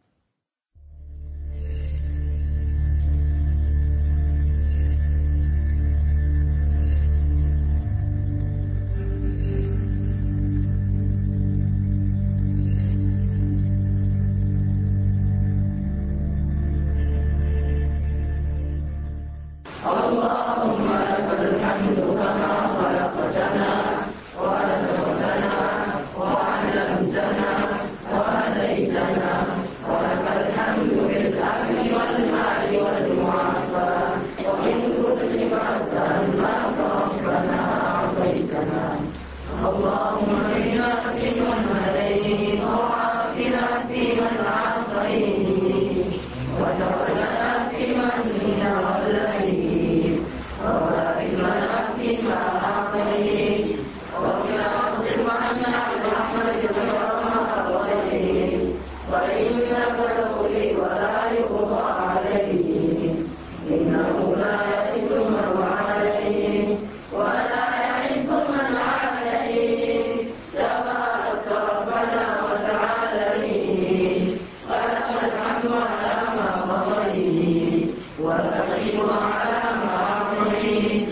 اللهم لك الحمد كما خلقتنا ورزقتنا وعلمتنا وهديتنا، ولك الحمد بالأكل والمال والمعافاة، ومن كل ما سألناك ربنا أعطيتنا. اللهم اهدنا فيمن هديت وعافنا فيمن عافيت وتولنا فيمن توليت وبارك لنا فيما أعطيت وقنا واصرف عنا برحمتك شر ما قضيت، فإنك تقضي ولا يقضى عليك، إنه لا يئس من عليك ولا يعز من عليك، تبارك ربنا وتعاليت، فلك الحمد على ما قضيت ولك الشكر على ما أعطيت.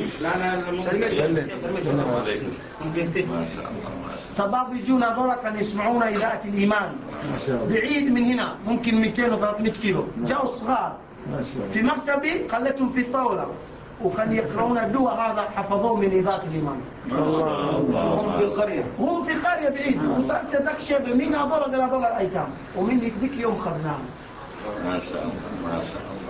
شباب يجون هذول كانوا يسمعون إذاعة الإيمان بعيد من هنا، ممكن 200 و 300 كيلو. جاءوا صغار في مكتبي، خليتهم في الطاولة وكانوا يقرؤون الدواء، هذا حفظوه من إذاعة الإيمان. هم في قرية بعيد. وسألت ذاك شاب مين هذول؟ قال هذول الأيتام، ومن ذيك يوم خذناهم. ما شاء الله ما شاء الله.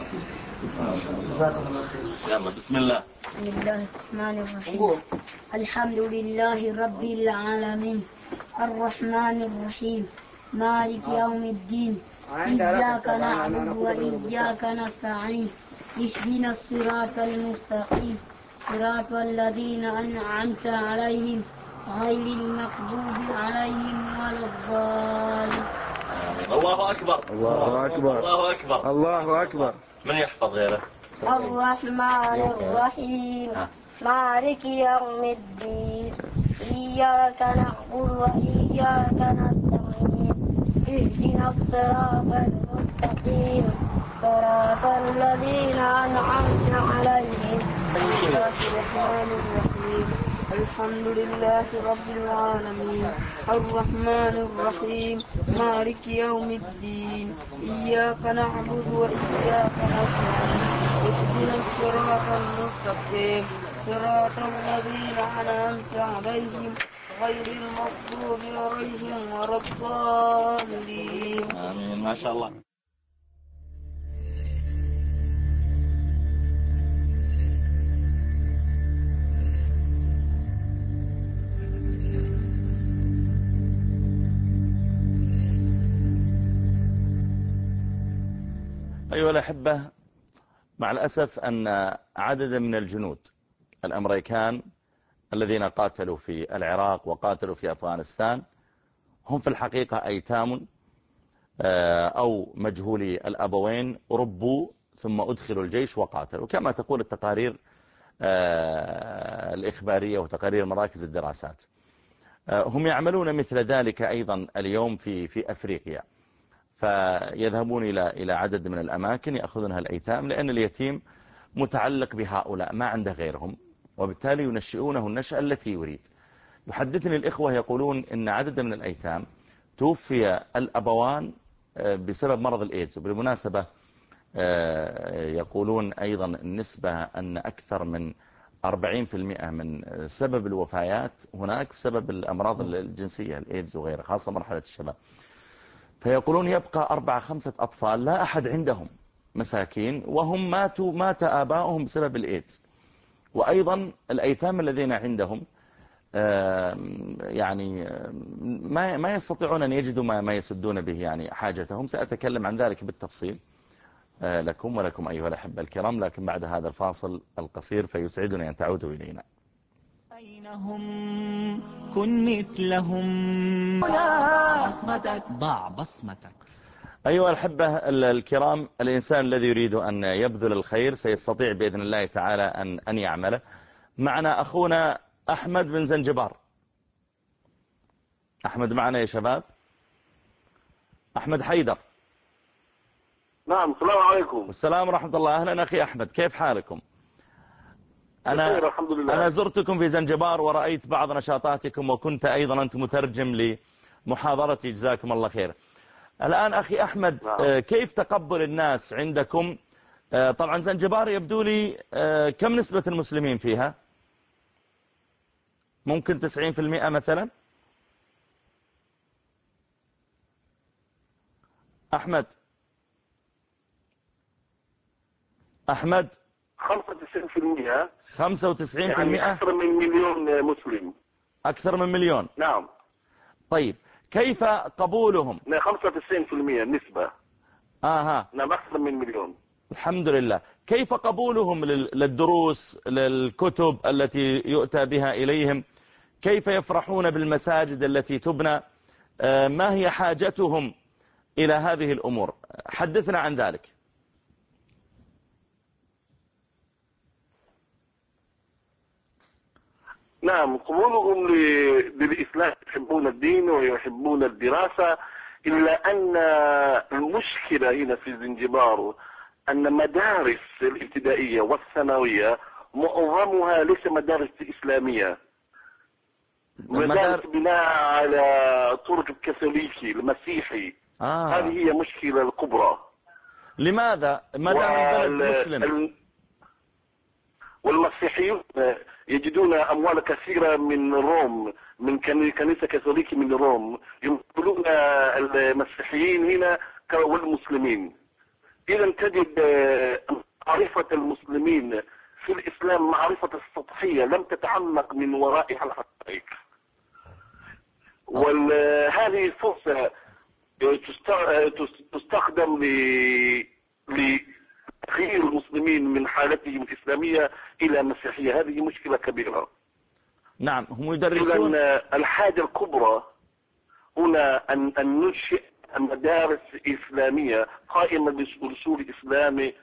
يلا بسم الله. بسم الله الرحمن الرحيم. الحمد لله رب العالمين، الرحمن الرحيم، مالك يوم الدين، إياك نعبد وإياك نستعين، اهدنا الصراط المستقيم، صراط الذين أنعمت عليهم غير المغضوب عليهم ولا الضالين. الله أكبر الله أكبر الله أكبر الله أكبر. من يحفظ غيره؟ الرحمن الرحيم، مالك يوم الدين، إياك نعبد وإياك نستعين، اهدنا الصراط المستقيم، صراط الذين أنعمت عليهم غير المغضوب عليهم. الحمد لله رب العالمين الرحمن الرحيم مالك يوم الدين إياك نعبد وإياك نستعين اهدنا الصراط المستقيم صراط الذين أنعمت عليهم غير المغضوب عليهم ولا الضالين. آمين. ما شاء الله. أيها الأحبة، مع الأسف أن عددا من الجنود الأمريكان الذين قاتلوا في العراق وقاتلوا في أفغانستان هم في الحقيقة أيتام أو مجهولي الأبوين، ربوا ثم أدخلوا الجيش وقاتلوا كما تقول التقارير الإخبارية وتقارير مراكز الدراسات. هم يعملون مثل ذلك أيضا اليوم في أفريقيا، فيذهبون إلى عدد من الأماكن يأخذونها الأيتام، لأن اليتيم متعلق بهؤلاء ما عنده غيرهم، وبالتالي ينشئونه النشأة التي يريد. يحدثني الإخوة يقولون إن عدد من الأيتام توفي الأبوان بسبب مرض الإيدز. وبالمناسبة يقولون أيضا النسبة أن أكثر من 40% من سبب الوفيات هناك بسبب الأمراض الجنسية، الإيدز وغيرها، خاصة مرحلة الشباب. فيقولون يبقى 4-5 أطفال لا أحد عندهم، مساكين، وهم مات آباؤهم بسبب الإيدز. وأيضا الأيتام الذين عندهم يعني ما يستطيعون أن يجدوا ما يسدون به يعني حاجتهم. سأتكلم عن ذلك بالتفصيل لكم ولكم أيها الأحبة الكرام، لكن بعد هذا الفاصل القصير فيسعدني أن تعودوا إلينا. بينهم كن مثلهم لا بصمتك، ضع بصمتك. أيها الأحبة الكرام، الإنسان الذي يريد أن يبذل الخير سيستطيع بإذن الله تعالى أن يعمله. معنا أخونا أحمد بن زنجبار. أحمد معنا يا شباب؟ أحمد حيدر. نعم، السلام عليكم. والسلام ورحمة الله. أهلا أخي أحمد، كيف حالكم؟ بخير الحمد لله. أنا زرتكم في زنجبار ورأيت بعض نشاطاتكم، وكنت أيضا أنت مترجم لمحاضرتي، جزاكم الله خير. الآن أخي أحمد، نعم. كيف تقبل الناس عندكم؟ طبعا زنجبار يبدو لي كم نسبة المسلمين فيها؟ ممكن 90% مثلا؟ أحمد 95%. 95%؟ يعني أكثر من مليون مسلم. أكثر من مليون؟ نعم. طيب كيف قبولهم؟ 95% نسبة. نعم، أكثر من مليون. الحمد لله. كيف قبولهم للدروس، للكتب التي يؤتى بها إليهم؟ كيف يفرحون بالمساجد التي تبنى؟ ما هي حاجتهم إلى هذه الأمور؟ حدثنا عن ذلك. نعم، قبولهم للإسلام، يحبون الدين ويحبون الدراسة، إلا أن المشكلة هنا في زنجبار أن مدارس الابتدائية والثانوية معظمها ليس مدارس إسلامية، مدارس بناء على طرق الكاثوليكي المسيحي. هذه هي مشكلة الكبرى. لماذا؟ ما دام البلد مسلم. والمسيحيون يجدون أموال كثيرة من روم، من كنيسة كاثوليكي من روم، يمثلون المسيحيين هنا والمسلمين. إذا تجد معرفة المسلمين في الإسلام معرفة سطحية لم تتعمق من ورائها الحقائق. وهذه الفرصة تستخدم لتغيير المسلمين من حالتهم الإسلامية إلى مسيحية. هذه مشكلة كبيرة. نعم، هم يدرسون. الحاجة الكبرى هنا أن ننشئ مدارس إسلامية قائمة بالأصول الإسلامي.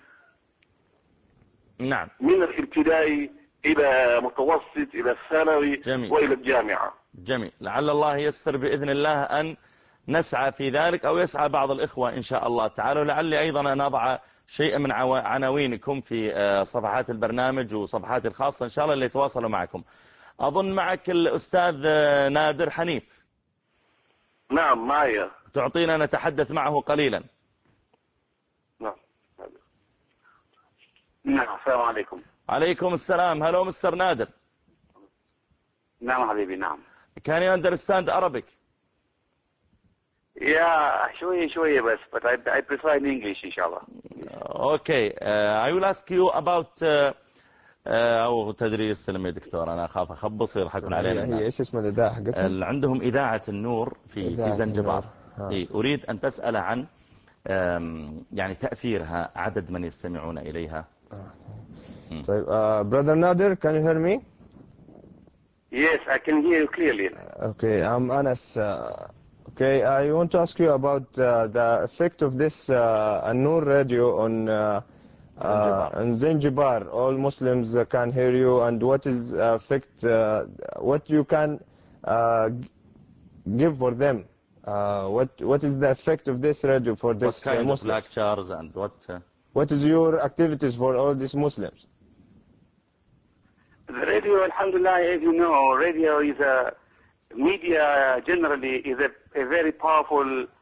نعم، من الابتدائي إلى متوسط إلى الثانوي. جميل. وإلى الجامعة. جميل. لعل الله يسر بإذن الله أن نسعى في ذلك، أو يسعى بعض الإخوة إن شاء الله تعالى. ولعلي أيضا أن أضع شيء من عناوينكم في صفحات البرنامج وصفحات الخاصة إن شاء الله اللي يتواصلوا معكم. أظن معك الأستاذ نادر حنيف. نعم معي. تعطينا نتحدث معه قليلا. نعم السلام عليكم. عليكم السلام. Hello Mr. نادر. نعم حبيبي نعم. Can you understand Arabic? Yeah شوية بس but I prefer in English إن شاء الله. Okay. I will ask you about أو تدريس لما دكتور أنا أخاف أخبص ويضحكون علينا الناس. هي إيش اسم الإذاعة حقتهم؟ عندهم إذاعة النور في زنجبار. أريد أن تسأل عن يعني تأثيرها، عدد من يستمعون إليها. طيب brother Nader, can you hear me? Yes, I can hear you clearly. Okay, I'm Anas. Okay, I want to ask you about the effect of this An-Nur radio on Zanzibar. All Muslims can hear you, and what is effect? What you can give for them? What is the effect of this radio for this what kind Muslims? of lectures and what? What is your activities for all these Muslims? The radio, alhamdulillah, as you know, radio is a media generally is a very powerful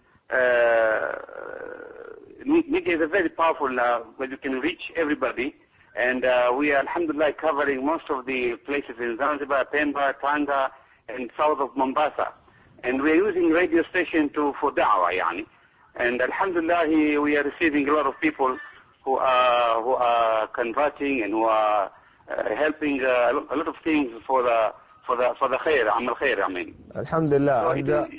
media is a very powerful where you can reach everybody, and we are alhamdulillah covering most of the places in Zanzibar, Pemba, Tanga, and south of Mombasa, and we are using radio station for da'wah yani, and alhamdulillah we are receiving a lot of people who are converting and who are helping a lot of things for the khair, amal khair, I mean. Alhamdulillah.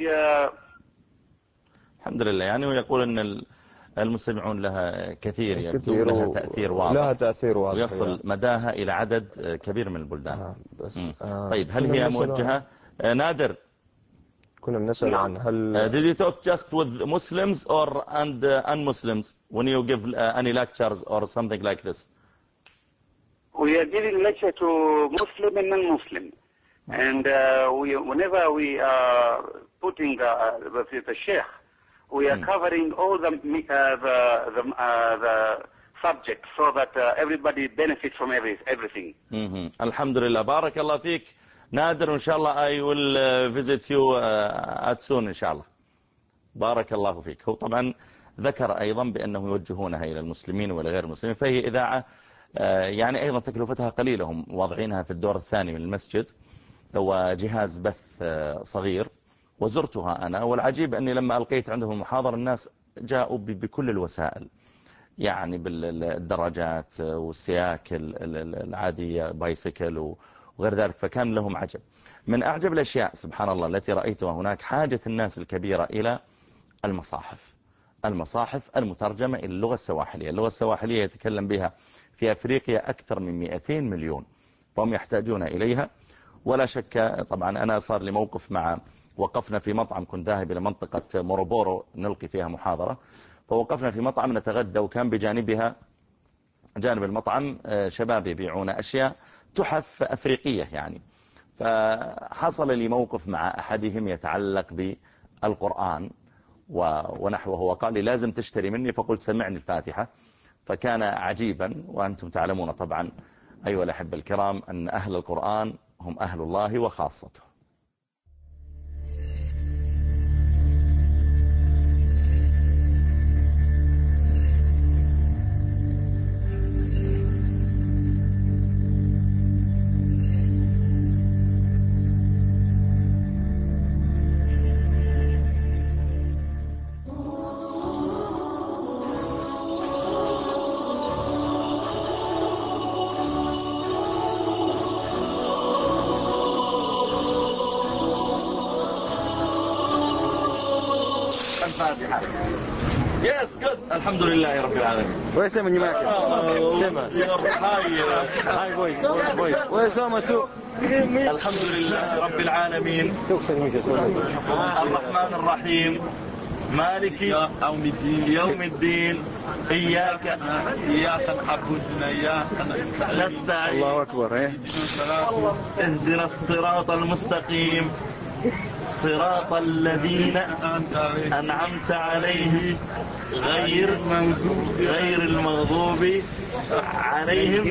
الحمد لله. يعني ويقول أن المستمعون لها كثير، يبدو لها تأثير واضح، لها تأثير واضح ويصل مداها إلى عدد كبير من البلدان. طيب هل هي موجهة نادر؟ كنا بنسأل عن هل did you talk just with Muslims or and non-Muslims when you give any lectures or something like this? We are giving lecture to Muslim and non-Muslim, and whenever we are putting the sheikh, we are covering all the subjects so that everybody benefits from everything. Alhamdulillah. بارك الله فيك نادر، وإن شاء الله I will visit you at soon إن شاء الله. بارك الله فيك. هو طبعا ذكر أيضا بأنه يوجهونها إلى المسلمين وإلى غير المسلمين، فهي إذاعة يعني أيضا تكلفتها قليلة، هم واضعينها في الدور الثاني من المسجد، هو جهاز بث صغير، وزرتها أنا، والعجيب أني لما ألقيت عندهم المحاضرة الناس جاءوا بكل الوسائل، يعني بالدراجات والسياكل العادية بايسيكل وغير ذلك، فكان لهم عجب. من أعجب الأشياء سبحان الله التي رأيتها هناك حاجة الناس الكبيرة إلى المصاحف المترجمة إلى اللغة السواحلية. اللغة السواحلية يتكلم بها في أفريقيا أكثر من 200 مليون، وهم يحتاجون إليها. ولا شك طبعا أنا صار لي موقف وقفنا في مطعم، كنت ذاهب إلى منطقة موروبورو نلقي فيها محاضرة، فوقفنا في مطعم نتغدى، وكان بجانب المطعم شباب يبيعون أشياء تحف أفريقية يعني. فحصل لي موقف مع أحدهم يتعلق بالقرآن ونحوه، وقال لي لازم تشتري مني، فقلت سمعني الفاتحة، فكان عجيبا. وأنتم تعلمون طبعا أيها الأحبة الكرام أن أهل القرآن هم أهل الله وخاصته. Yes, good. الحمد لله رب العالمين. Where's Simon you making? Simon. Hi boys. Where's Simon too? الحمد لله رب العالمين. الرحمن الرحيم. مالك يوم الدين. إياك نعبد وإياك نستعين. الله أكبر. اهدنا الصراط المستقيم صراط الذين أنعمت عليهم غير المغضوب عليهم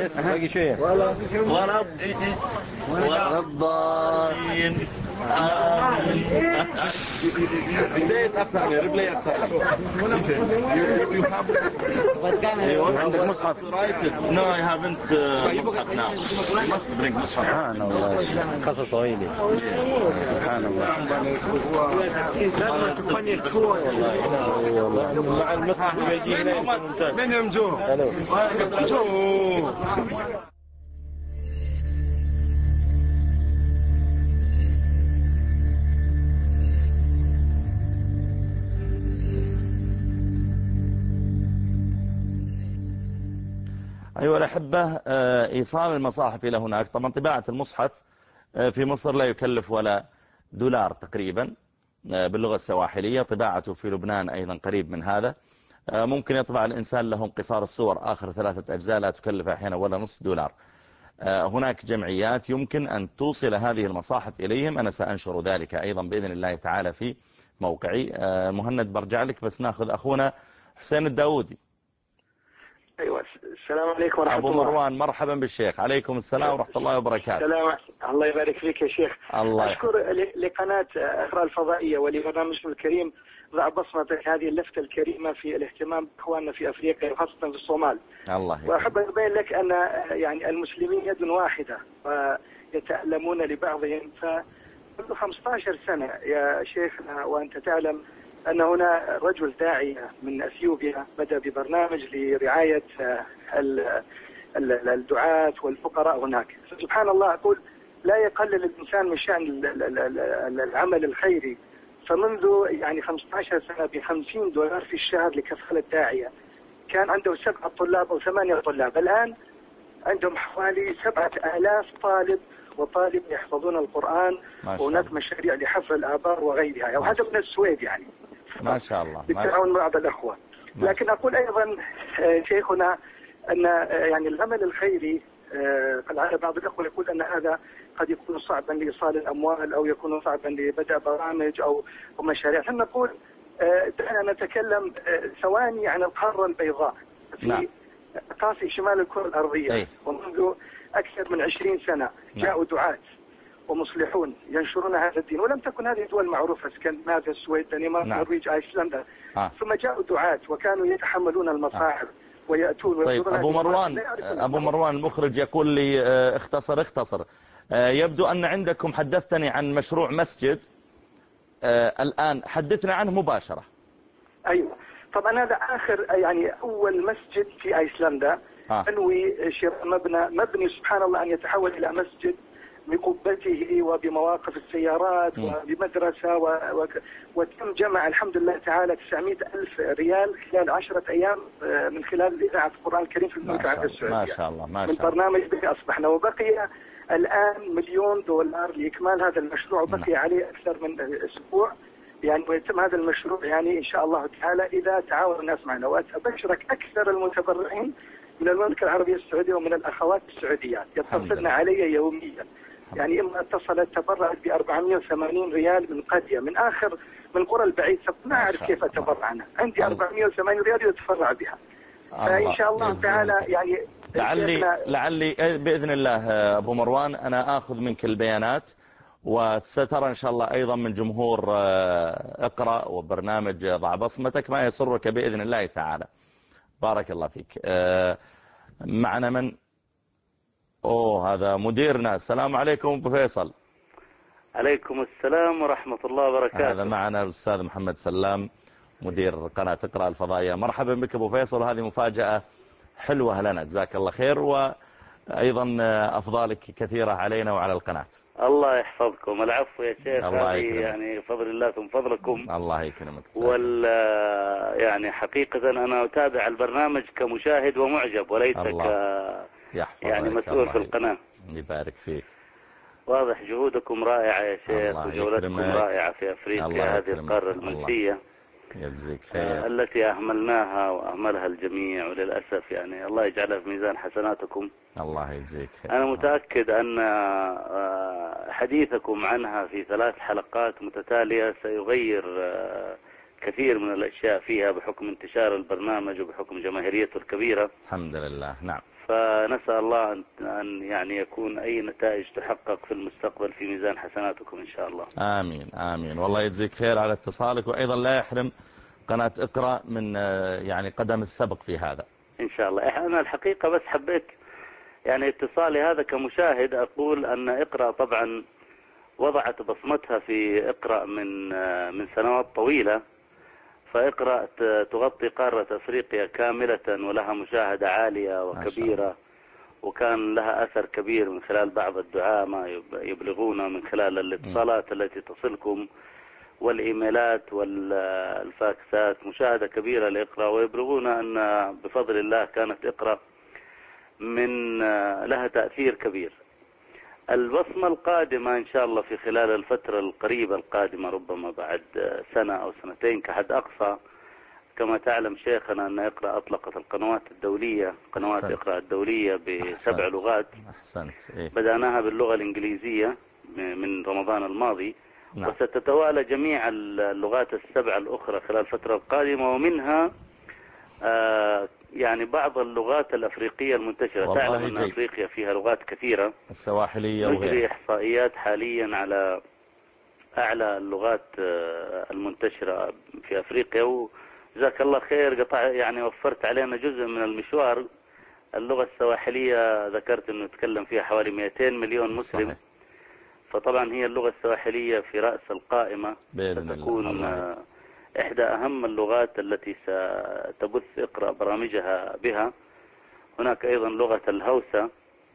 ولا الضالين. آمين. Say it after me. Replay after me. You have عندك مصحف? No, I haven't. مصحف now. You must bring this. سبحان الله. قصص طويلة. سبحان الله. لازم تفني شوي والله. مع المصحف اللي يجي هنا ممتاز. من يمجو. جو. أيها الأحبة، إيصال المصاحف إلى هناك، طبعا طباعة المصحف في مصر لا يكلف ولا $1 تقريبا باللغة السواحلية. طباعته في لبنان أيضا قريب من هذا. ممكن يطبع الإنسان له انقصار الصور آخر 3 أجزاء لا تكلف أحيانا ولا $0.5. هناك جمعيات يمكن أن توصل هذه المصاحف إليهم. أنا سأنشر ذلك أيضا بإذن الله تعالى في موقعي. مهند برجع لك، بس ناخذ أخونا حسين الداودي. أيوة، السلام عليكم ورحمة الله. أبو مروان، مرحبا بالشيخ. عليكم السلام ورحمة الله وبركاته. السلام، الله يبارك فيك يا شيخ. الله أشكر لقناة إقراء الفضائية ولبرنامجكم الكريم ضع بصمتك هذه اللفتة الكريمة في الاهتمام بإخواننا في أفريقيا وخاصة في الصومال. الله. وأحب أن أبين لك أن يعني المسلمين يد واحدة ويتألمون لبعضهم. فمنذ 15 سنة يا شيخنا وأنت تعلم أن هنا رجل داعية من أثيوبيا بدأ ببرنامج لرعاية الدعاة والفقراء هناك. سبحان الله، أقول لا يقلل الإنسان من شأن العمل الخيري. فمنذ يعني 15 سنة $50 في الشهر لكفالة داعية. كان عنده 7 طلاب أو 8 طلاب، الآن عندهم حوالي 7000 طالب وطالب يحفظون القرآن. وهناك مشاريع لحفر الآبار وغيرها، وهذا من السويد يعني. ما شاء الله. بالتعاون مع بعض الأخوة. لكن أقول أيضا شيخنا أن يعني العمل الخيري بعض الأخوة يقول أن هذا قد يكون صعبا لإيصال الأموال أو يكون صعبا لبدء برامج أو مشاريع. نحن نقول دعنا نتكلم ثواني عن القارة البيضاء في قاصي شمال الكرة الأرضية. ومنذ أكثر من 20 سنة جاءوا دعاة ومصلحون ينشرون هذا الدين، ولم تكن هذه دول معروفة، اسكندنافيا، السويد، دنمارك، النرويج، ايسلندا. ثم جاءوا دعاة وكانوا يتحملون المصاعب ويأتون. طيب أبو مروان المخرج يقول لي اختصر. يبدو أن عندكم، حدثتني عن مشروع مسجد الآن، حدثنا عنه مباشرة. أيوة طبعا، هذا آخر يعني أول مسجد في ايسلندا. أنوي شراء مبني سبحان الله أن يتحول إلى مسجد بقبته وبمواقف السيارات وبمدرسة وتم جمع الحمد لله تعالى 900,000 ريال خلال 10 أيام من خلال إذاعة القرآن الكريم في المملكة العربية السعودية. ما شاء الله من برنامج به أصبحنا. وبقي الآن $1,000,000 لإكمال هذا المشروع، وبقي عليه أكثر من أسبوع يعني، ويتم هذا المشروع يعني إن شاء الله تعالى إذا تعاون الناس معنا. وأبشرك أكثر المتبرعين من المملكة العربية السعودية ومن الأخوات السعوديات يتصلن علي يوميا. يعني إما اتصلت تبرعت ب480 ريال من قرية من قرى البعيد، ما أعرف كيف أتبرع أنا. عندي 480 ريال يتفرع بها. فإن شاء الله تعالى يعني لعلي بإذن الله أبو مروان أنا آخذ منك البيانات، وسترى إن شاء الله أيضا من جمهور اقرأ وبرنامج ضع بصمتك ما يسرك بإذن الله تعالى. بارك الله فيك. معنا من هذا مديرنا. السلام عليكم أبو فيصل. عليكم السلام ورحمة الله وبركاته. هذا معنا الأستاذ محمد سلام مدير قناة اقرأ الفضائية. مرحبا بك أبو فيصل، وهذه مفاجأة حلوة لنا، جزاك الله خير، وأيضا أفضالك كثيرة علينا وعلى القناة. الله يحفظكم. العفو يا شيخ، الله يكرمك. يعني فضل الله ثم فضلكم. الله يكرمك. يعني حقيقة أنا أتابع البرنامج كمشاهد ومعجب وليس يعني مسؤول في القناة. يبارك فيك. واضح جهودكم رائعة يا شيخ، وجولتكم رائعة في أفريقيا هذه القارة المنسية. يجزيك خير. التي أهملناها وأهملها الجميع، وللأسف يعني الله يجعلها في ميزان حسناتكم. الله يجزيك خير. أنا متأكد أن حديثكم عنها في 3 حلقات متتالية سيغير كثير من الأشياء فيها بحكم انتشار البرنامج وبحكم جماهيريته الكبيرة. الحمد لله. نعم. فنسأل الله أن يعني يكون أي نتائج تحقق في المستقبل في ميزان حسناتكم إن شاء الله. آمين آمين. والله يجزيك خير على اتصالك، وأيضا لا يحرم قناة اقرأ من يعني قدم السبق في هذا إن شاء الله. أنا الحقيقة بس حبيت يعني اتصالي هذا كمشاهد أقول أن اقرأ طبعا وضعت بصمتها في اقرأ من سنوات طويلة، فاقرأ تغطي قارة أفريقيا كاملة ولها مشاهدة عالية وكبيرة، وكان لها أثر كبير من خلال بعض الدعاة ما يبلغون من خلال الاتصالات التي تصلكم والإيميلات والفاكسات، مشاهدة كبيرة لإقرأ، ويبلغون أن بفضل الله كانت إقرأ من لها تأثير كبير. البصمة القادمة إن شاء الله في خلال الفترة القريبة القادمة، ربما بعد 1 أو 2 كحد أقصى، كما تعلم شيخنا أن اقرأ أطلقت القنوات الدولية، قنوات اقرأ الدولية ب7 لغات. أحسنت. إيه؟ بدأناها باللغة الإنجليزية من رمضان الماضي. نعم. وستتوالى جميع اللغات ال7 الأخرى خلال الفترة القادمة، ومنها يعني بعض اللغات الأفريقية المنتشرة. تعلم أن أفريقيا فيها لغات كثيرة، السواحلية وغيرها. نجري إحصائيات حاليا على أعلى اللغات المنتشرة في أفريقيا، وجزاك الله خير يعني وفرت علينا جزء من المشوار. اللغة السواحلية ذكرت أنه يتكلم فيها حوالي 200 مليون مسلم. صحيح. فطبعا هي اللغة السواحلية في رأس القائمة، ستكون إحدى أهم اللغات التي ستبث اقرأ برامجها بها. هناك أيضا لغة الهوسة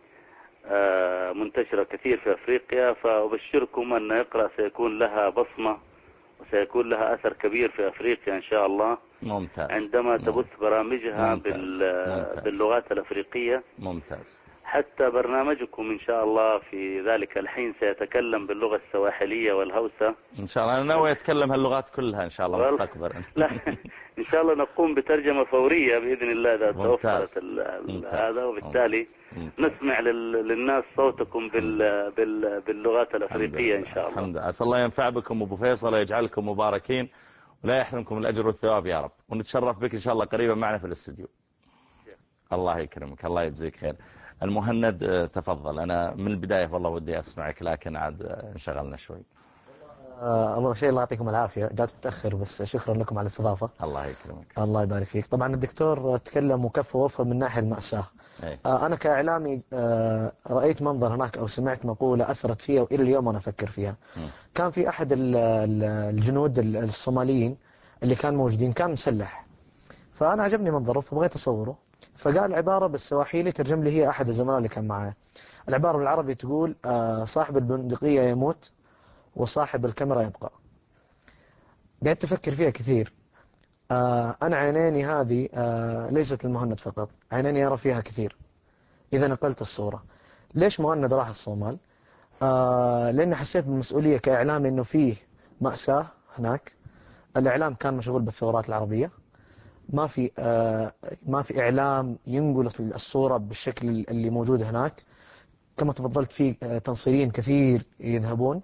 منتشرة كثير في أفريقيا، فأبشركم أن اقرأ سيكون لها بصمة وسيكون لها أثر كبير في أفريقيا إن شاء الله. ممتاز. عندما تبث برامجها باللغات الأفريقية. ممتاز. حتى برنامجكم إن شاء الله في ذلك الحين سيتكلم باللغة السواحلية والهوسة إن شاء الله. أنا ناوي أتكلم هاللغات كلها إن شاء الله مستقبلا. لا إن شاء الله نقوم بترجمة فورية بإذن الله إذا توفرت هذا، وبالتالي نسمع للناس صوتكم باللغات الأفريقية إن شاء الله. الحمد لله. أسأل الله ينفع بكم أبو فيصل ويجعلكم مباركين ولا يحرمكم الأجر والثواب يا رب، ونتشرف بك إن شاء الله قريبا معنا في الاستديو. الله يكرمك. الله يجزيك خير. المهند تفضل. أنا من البداية والله ودي أسمعك لكن عاد انشغلنا شوي. أول شيء الله يعطيكم العافية، جات متأخر بس شكرا لكم على الاستضافة. الله يكرمك. الله يبارك فيك. طبعا الدكتور تكلم وكفى ووفى من ناحية المأساة. أنا كإعلامي رأيت منظر هناك أو سمعت مقولة أثرت فيها وإلى اليوم أنا أفكر فيها. كان في أحد الجنود الصوماليين اللي كان موجودين كان مسلح، فأنا عجبني منظره فبغيت أصوره، فقال عبارة بالسواحيلي ترجم لي هي أحد الزملاء اللي كان معاه. العبارة بالعربي تقول صاحب البندقية يموت وصاحب الكاميرا يبقى. قعدت أفكر فيها كثير. أنا عينيني هذه ليست المهند فقط، عينيني أرى فيها كثير. إذا نقلت الصورة ليش مهند راح الصومال؟ لأن حسيت بالمسؤولية كإعلامي أنه فيه مأساة هناك. الإعلام كان مشغول بالثورات العربية، ما في إعلام ينقل الصورة بالشكل اللي موجود هناك. كما تفضلت في تنصيريين كثير يذهبون.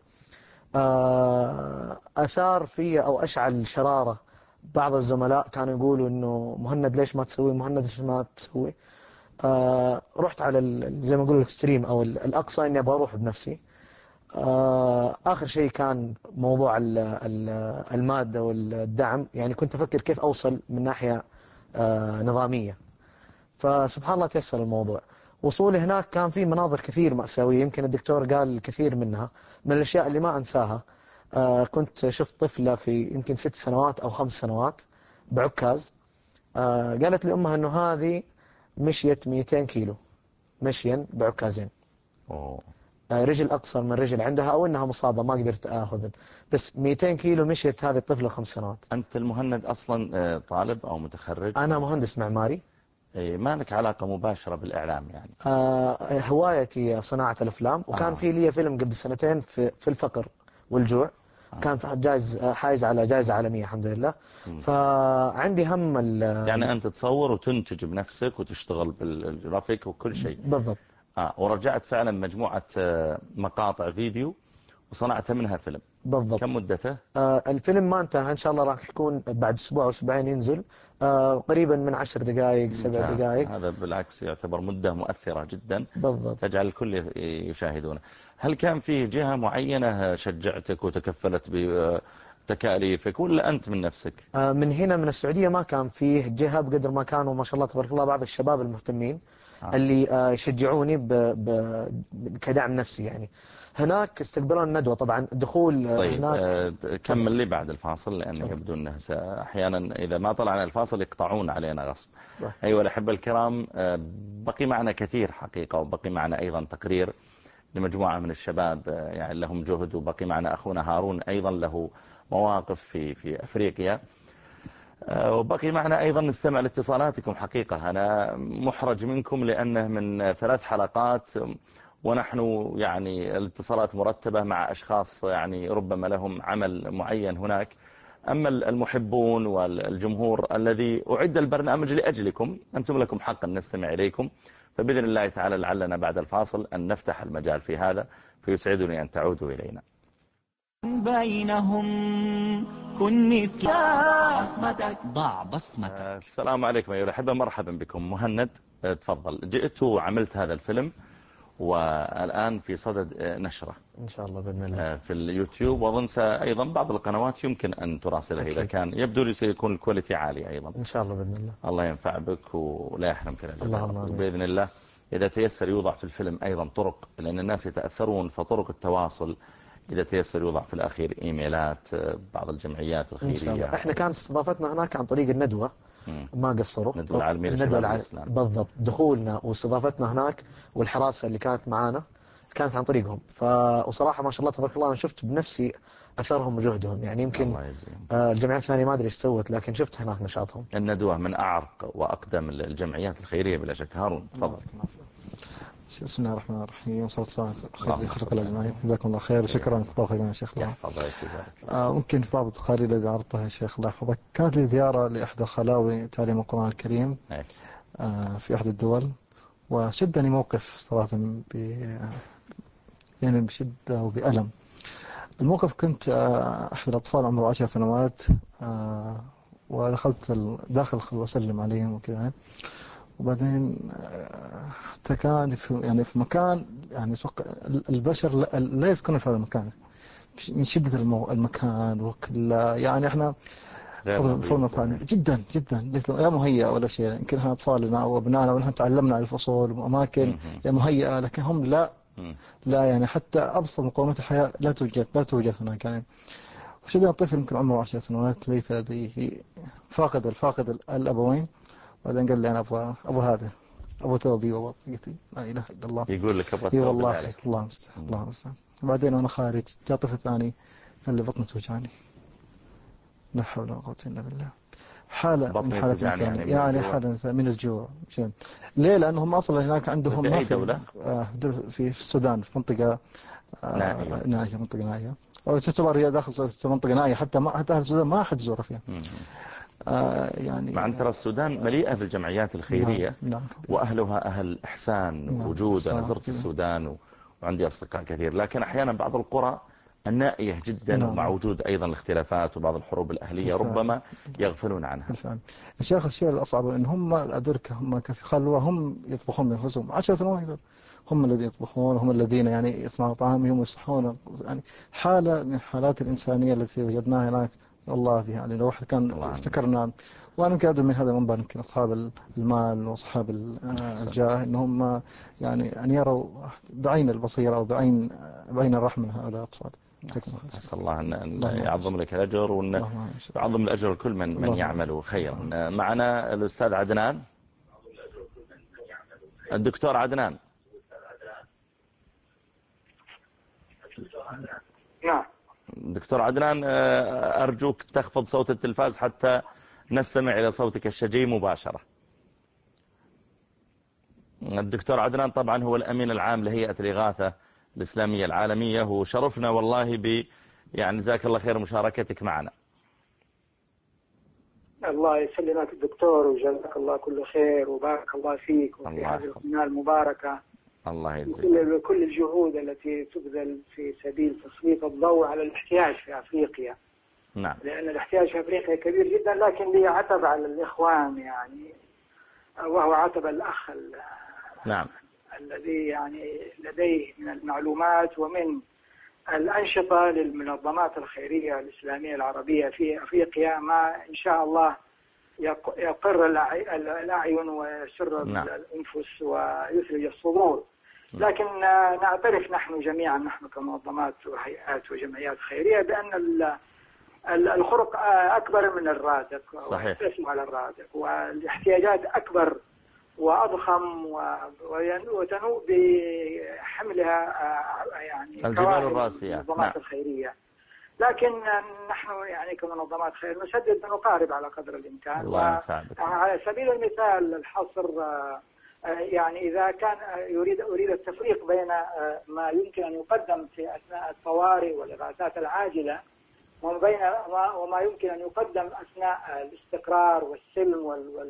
أثار في أو أشعل شرارة. بعض الزملاء كانوا يقولوا إنه مهند ليش ما تسوي، مهند ليش ما تسوي. رحت على زي ما يقولوا الاكستريم أو الأقصى إني أبغى أروح بنفسي. آخر شيء كان موضوع المادة والدعم، يعني كنت أفكر كيف أوصل من ناحية نظامية، فسبحان الله تيسر الموضوع. وصولي هناك كان في مناظر كثير مأساوية، يمكن الدكتور قال الكثير منها. من الأشياء اللي ما أنساها كنت شفت طفلة في يمكن 6 سنوات أو 5 سنوات بعكاز. قالت لي أمها أنه هذه مشيت 200 كيلو مشيا بعكازين. رجل أقصر من رجل عندها، أو أنها مصابة ما قدرت أخذ، بس 200 كيلو مشيت هذه الطفلة 5 سنوات. أنت المهند أصلا طالب أو متخرج؟ أنا مهندس معماري. ما لك علاقة مباشرة بالإعلام يعني؟ هوايتي صناعة الأفلام، وكان في لي فيلم قبل 2 سنين في الفقر والجوع، كان حايز على جائزة عالمية الحمد لله. فعندي هم يعني أنت تصور وتنتج بنفسك وتشتغل بالجرافيك وكل شيء. بالضبط. ورجعت فعلا مجموعة مقاطع فيديو وصنعتها منها فيلم. بالضبط. كم مدته؟ الفيلم ما انتهى، إن شاء الله راح يكون بعد أسبوع أو أسبوعين ينزل، قريبا من 10 دقائق 7 دقائق. هذا بالعكس يعتبر مدة مؤثرة جدا. بالضبط. تجعل الكل يشاهدونه. هل كان فيه جهة معينة شجعتك وتكفلت بتكاليفك ولا أنت من نفسك؟ من هنا من السعودية ما كان فيه جهة بقدر ما كانوا ما شاء الله تبارك الله بعض الشباب المهتمين اللي يشجعوني كدعم نفسي يعني. هناك استقبلوا الندوة طبعا دخول. طيب هناك كمل لي بعد الفاصل لأنه يبدو أنه أحيانا إذا ما طلعنا الفاصل يقطعون علينا غصب. أيها الأحبة الكرام، بقي معنا كثير حقيقة، وبقي معنا أيضا تقرير لمجموعة من الشباب يعني لهم جهد، وبقي معنا أخونا هارون أيضا له مواقف في أفريقيا، وبقي معنا أيضا نستمع لاتصالاتكم. حقيقة أنا محرج منكم لأنه من 3 حلقات ونحن يعني الاتصالات مرتبة مع أشخاص يعني ربما لهم عمل معين هناك. أما المحبون والجمهور الذي أعد البرنامج لأجلكم، أنتم لكم حق أن نستمع إليكم، فبإذن الله تعالى لعلنا بعد الفاصل أن نفتح المجال في هذا، فيسعدني أن تعودوا إلينا. بينهم كن مثل بصمتك، ضع بصمتك. السلام عليكم أيها الأحبة، مرحبا بكم. مهند تفضل. جئت وعملت هذا الفيلم والآن في صدد نشره إن شاء الله بإذن الله في اليوتيوب، وأظن أيضا بعض القنوات يمكن أن تراسله إذا كان يبدو لي سيكون الكواليتي عالي أيضا. إن شاء الله بإذن الله. الله ينفع بك ولا يحرمك الأجر بإذن الله. إذا تيسر يوضع في الفيلم أيضا طرق، لأن الناس يتأثرون، فطرق التواصل إذا تيسر يوضع في الأخير إيميلات بعض الجمعيات الخيرية. إن شاء الله. إحنا كانت استضافتنا هناك عن طريق الندوة، ما قصروا. الندوة العالمية لشباب الإسلام. بالضبط. دخولنا واستضافتنا هناك والحراسة اللي كانت معانا كانت عن طريقهم. وصراحة ما شاء الله تبارك الله أنا شفت بنفسي أثرهم وجهدهم. يعني يمكن الجمعيات الثانية ما أدري ايش سوت، لكن شفت هناك نشاطهم. الندوة من أعرق وأقدم الجمعيات الخيرية بلا شك. هارون تفضل. بسم الله الرحمن الرحيم، وصلاة الله على خير الله أجمعين. جزاكم الله خير وشكرا لاستضافتك يا شيخ الله. ممكن في بعض التقارير التي عرضتها يا شيخ الله يحفظك، كانت لي زيارة لإحدى خلاوي تعليم القرآن الكريم في إحدى الدول، وشدني موقف صراحة يعني بشدة وبألم. الموقف كنت أحد الأطفال عمره 10 سنوات، ودخلت داخل الخلوة وأسلم عليهم وكذا، وبعدين حتى كان في مكان يعني البشر لا يسكنون في هذا المكان من شدة المكان والقلة. يعني احنا فضلنا ثاني جدا جدا لا مهيئة ولا شيء. يمكن احنا أطفالنا أو أبنائنا ونحن تعلمنا على الفصول وأماكن مهيئة، لكن هم لا يعني حتى أبسط مقومات الحياة لا توجد هناك. يعني وشدنا الطفل يمكن عمره 10 سنوات ليس لديه فاقد الأبوين، بعدين قال لي أنا أبو هذا أبو ثوبي وأبو طاقتي، لا إله إلا الله. يقول لك أبو ثوبي والله الله المستعان. وبعدين وأنا خارج جاء طفل ثاني قال لي بطني توجعني. لا حول ولا قوة إلا بالله. حالة من حالات الإنسان يعني حالة من الجوع. ليه؟ لأنهم أصلا هناك عندهم ما في دولة؟ في السودان في منطقة نائية، منطقة نائية، أو تعتبر هي داخل منطقة نائية، حتى أهل السودان ما أحد زور فيها. يعني مع أن ترى السودان مليئة بالجمعيات الخيرية. نعم. وأهلها أهل إحسان وجود. أنا زرت السودان وعندي أصدقاء كثير، لكن أحيانا بعض القرى النائية جدا ومع وجود أيضا الاختلافات وبعض الحروب الأهلية ربما يغفلون عنها. الشيخ الشيء الأصعب إن هم الأدركة هم في خلوة هم يطبخون من أنفسهم 10 سنوات، هم الذين يطبخون، هم الذين يعني يصنعون طعامهم ويصحون. يعني حالة من حالات الإنسانية التي وجدناها هناك والله فيها. يعني لو واحد كان افتكرنا، وأنا يمكن من هذا المنبر يمكن أصحاب المال وأصحاب الجاه إنهم يعني أن يروا بعين البصيرة أو بعين الرحمة هؤلاء الأطفال. أسأل الله أن يعظم لك الأجر وأن يعظم الأجر كل من يعمل خيرا. معنا الأستاذ عدنان، الدكتور عدنان. نعم دكتور عدنان، أرجوك تخفض صوت التلفاز حتى نستمع إلى صوتك الشجي مباشرة. الدكتور عدنان طبعا هو الأمين العام لهيئة الإغاثة الإسلامية العالمية، وشرفنا والله يعني جزاك الله خير مشاركتك معنا. الله يسلمك الدكتور وجزاك الله كل خير وبارك الله فيك وفي هذه القناة المباركة. الله يجزيك. وكل الجهود التي تبذل في سبيل تسليط الضوء على الاحتياج في أفريقيا. نعم. لأن الاحتياج في أفريقيا كبير جدا، لكن لي عتب على الإخوان يعني، وهو عتب الأخ نعم. الذي يعني لديه من المعلومات ومن الأنشطة للمنظمات الخيرية الإسلامية العربية في أفريقيا، ما إن شاء الله يقر الأعين ويسر الأنفس ويثلج الصدور. لكن نعترف نحن جميعا، نحن كمنظمات وهيئات وجمعيات خيرية، بأن الخرق أكبر من الرازق. صحيح. على الرازق، والاحتياجات أكبر وأضخم وتنوء بحملها يعني الجبال الراسيات. المنظمات الخيرية. لكن نحن يعني كمنظمات خير نسدد ونقارب على قدر الإمكان. وعلى سبيل المثال الحصر يعني إذا كان أريد التفريق بين ما يمكن أن يقدم في أثناء الطوارئ والإغاثات العاجلة وما يمكن أن يقدم أثناء الاستقرار والسلم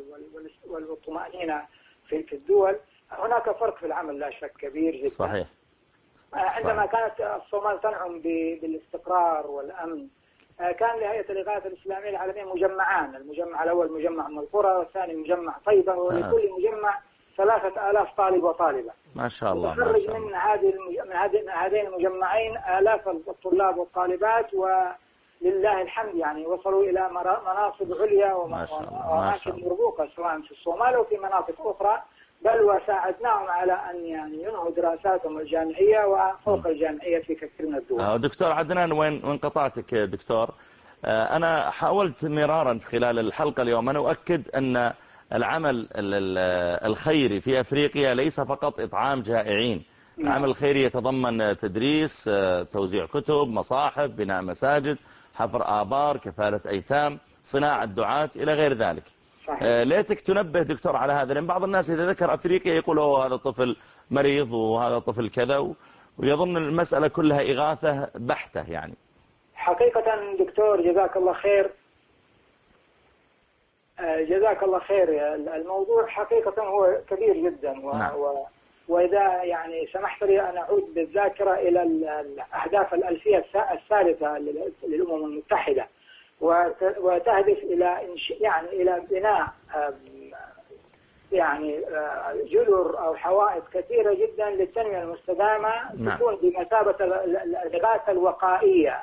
والطمأنينة في الدول، هناك فرق في العمل لا شك كبير جدا. صحيح. عندما كانت الصومال تنعم بالاستقرار والأمن، كان لهيئة الإغاثة الإسلامية العالمية مجمعان، المجمع الأول مجمع أم القرى، والثاني مجمع طيبة، ولكل مجمع 3000 طالب وطالبة. ما شاء الله. تخرج من هذين المجمعين آلاف الطلاب والطالبات، ولله الحمد يعني وصلوا إلى مناصب عليا وأماكن مرموقة سواء في الصومال أو في مناطق أخرى، بل وساعدناهم على أن يعني ينهوا دراساتهم الجامعية وفوق الجامعية في كثير من الدول. دكتور عدنان، وين قطعتك دكتور؟ أنا حاولت مرارا خلال الحلقة اليوم أن أؤكد أن العمل الخيري في أفريقيا ليس فقط إطعام جائعين. العمل الخيري يتضمن تدريس، توزيع كتب، مصاحف، بناء مساجد، حفر آبار، كفالة أيتام، صناعة دعاة إلى غير ذلك. ليتك تنبه دكتور على هذا، لأن بعض الناس إذا ذكر أفريقيا يقول هذا طفل مريض وهذا طفل كذا، ويظن المسألة كلها إغاثة بحتة يعني. حقيقة دكتور جزاك الله خير، جزاك الله خير. الموضوع حقيقة هو كبير جدا وإذا يعني سمحت لي أن أعود بالذاكرة إلى الأهداف الألفية الثالثة للأمم المتحدة، وتهدف إلى بناء يعني جذر أو حوائط كثيرة جدا للتنمية المستدامة، تكون بمثابة الإغاثة الوقائية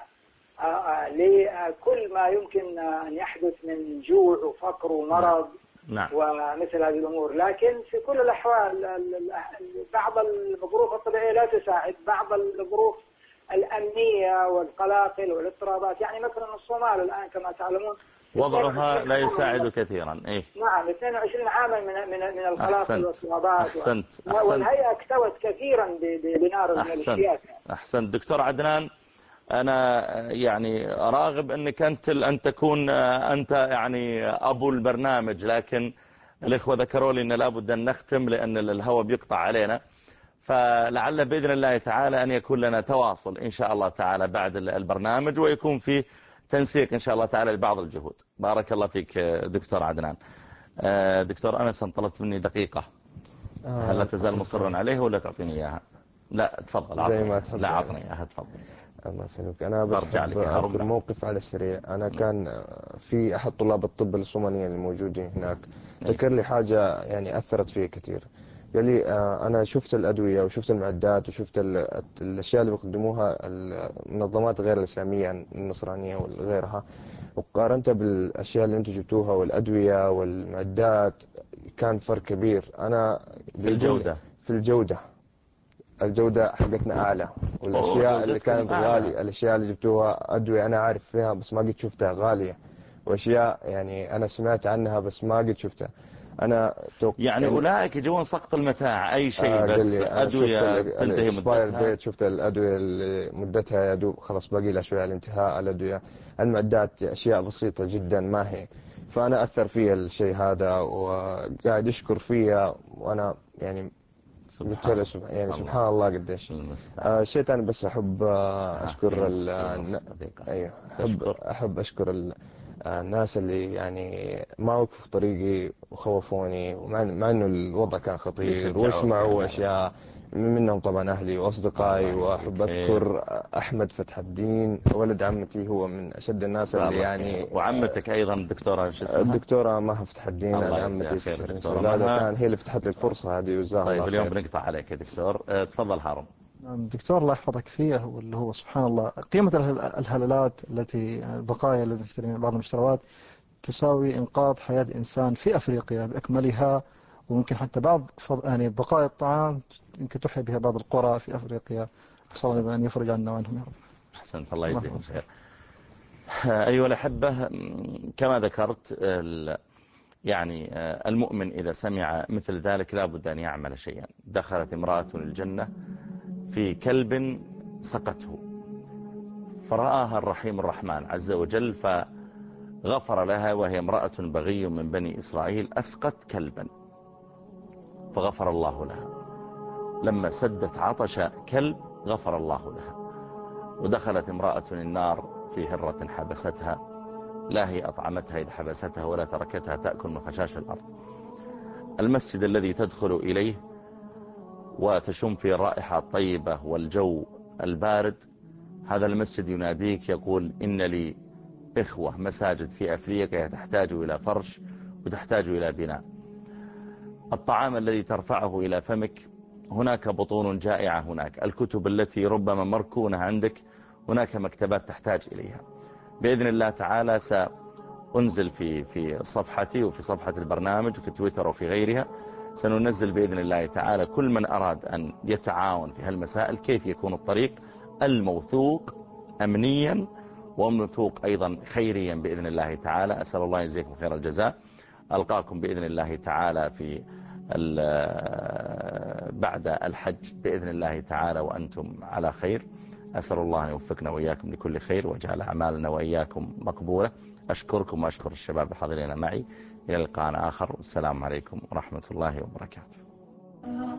لكل ما يمكن أن يحدث من جوع وفقر ومرض ومثل هذه الأمور. لكن في كل الأحوال بعض الظروف الطبيعية لا تساعد، بعض الظروف الأمنية والقلاقل والاضطرابات، يعني مثلا الصومال الآن كما تعلمون وضعها لا يساعد كثيرا. إيه؟ نعم، 22 عاما من القلاقل والاضطرابات. أحسنت. والهيئة اكتوت كثيرا بنار الميليشيات. أحسنت دكتور عدنان، أنا يعني راغب أنك أن تكون أنت يعني أبو البرنامج، لكن الإخوة ذكروا لي أن لابد أن نختم لأن الهواء بيقطع علينا، فلعل بإذن الله تعالى أن يكون لنا تواصل إن شاء الله تعالى بعد البرنامج، ويكون فيه تنسيق إن شاء الله تعالى لبعض الجهود. بارك الله فيك دكتور عدنان. دكتور أنس، طلبت مني دقيقة، هل لا تزال مصرا عليه ولا تعطيني إياها؟ لا تفضل. زي ما تفضل. لا عطني إياها، تفضل. الله يسلمك. أنا بس أذكر موقف على السريع. أنا كان في أحد طلاب الطب الصوماليين الموجودين هناك ذكر لي حاجة يعني أثرت فيه كثير. قال لي أنا شفت الأدوية وشفت المعدات وشفت الأشياء اللي بيقدموها المنظمات غير الإسلامية النصرانية وغيرها، وقارنتها بالأشياء اللي أنتم جبتوها والأدوية والمعدات، كان فرق كبير. أنا في الجودة حقتنا أعلى، والأشياء اللي كانت غالية، الأشياء اللي جبتوها أدوية أنا عارف فيها بس ما قد شفتها غالية، وأشياء يعني أنا سمعت عنها بس ما قد شفتها. أنا يعني أولئك يجون سقط المتاع أي شيء، بس أدوية تنتهي مدتها. شفت الأدوية اللي مدتها يا دوب خلاص باقي لها شوية على الانتهاء. الأدوية المعدات أشياء بسيطة جدا ما هي، فأنا أثر فيها الشيء هذا وقاعد أشكر فيها، وأنا يعني يعني سبحان الله قديش. شيء ثاني بس أحب أشكر أحب أشكر الناس اللي يعني ما وقفوا في طريقي وخوفوني، مع إنه الوضع كان خطير واسمعوا أشياء منهم طبعا أهلي وأصدقائي. وأحب أذكر أحمد فتح الدين ولد عمتي، هو من أشد الناس اللي يعني. وعمتك أيضا الدكتورة شو اسمها؟ الدكتورة مها فتح الدين، هذه عمتي كان هي اللي فتحت لي الفرصة هذه، وجزاها الله خير. طيب اليوم بنقطع عليك يا دكتور. تفضل هارون. الدكتور الله يحفظك فيه، واللي هو سبحان الله قيمة الهلالات التي البقايا التي نشتري من بعض المشتريات تساوي إنقاذ حياة إنسان في أفريقيا بأكملها، وممكن حتى بعض يعني بقايا الطعام يمكن تحيي بها بعض القرى في أفريقيا. أسأل الله أن يفرج عنا وعنهم يا رب. أحسنت، الله يجزيهم خير. أيها الأحبة، كما ذكرت يعني المؤمن إذا سمع مثل ذلك لابد أن يعمل شيئا. دخلت امرأة الجنة في كلب سقته، فرآها الرحيم الرحمن عز وجل فغفر لها، وهي امرأة بغي من بني إسرائيل أسقت كلبا فغفر الله لها. لما سدت عطش كلب غفر الله لها. ودخلت امرأة النار في هرة حبستها، لا هي أطعمتها إذ حبستها ولا تركتها تأكل من خشاش الأرض. المسجد الذي تدخل إليه وتشم فيه الرائحة الطيبة والجو البارد، هذا المسجد يناديك يقول إن لي إخوة مساجد في أفريقيا تحتاج إلى فرش وتحتاج إلى بناء. الطعام الذي ترفعه إلى فمك، هناك بطون جائعة، هناك الكتب التي ربما مركونة عندك، هناك مكتبات تحتاج إليها. بإذن الله تعالى سأنزل في صفحتي وفي صفحة البرنامج وفي تويتر وفي غيرها، سننزل بإذن الله تعالى كل من أراد أن يتعاون في هالمسائل كيف يكون الطريق الموثوق أمنيا وموثوق أيضا خيريا بإذن الله تعالى. أسأل الله يجزيكم خير الجزاء. ألقاكم بإذن الله تعالى في بعد الحج بإذن الله تعالى وأنتم على خير. أسأل الله أن يوفقنا وإياكم لكل خير وجعل أعمالنا وإياكم مقبولة. أشكركم وأشكر الشباب الحاضرين معي. إلى لقاء آخر، والسلام عليكم ورحمة الله وبركاته.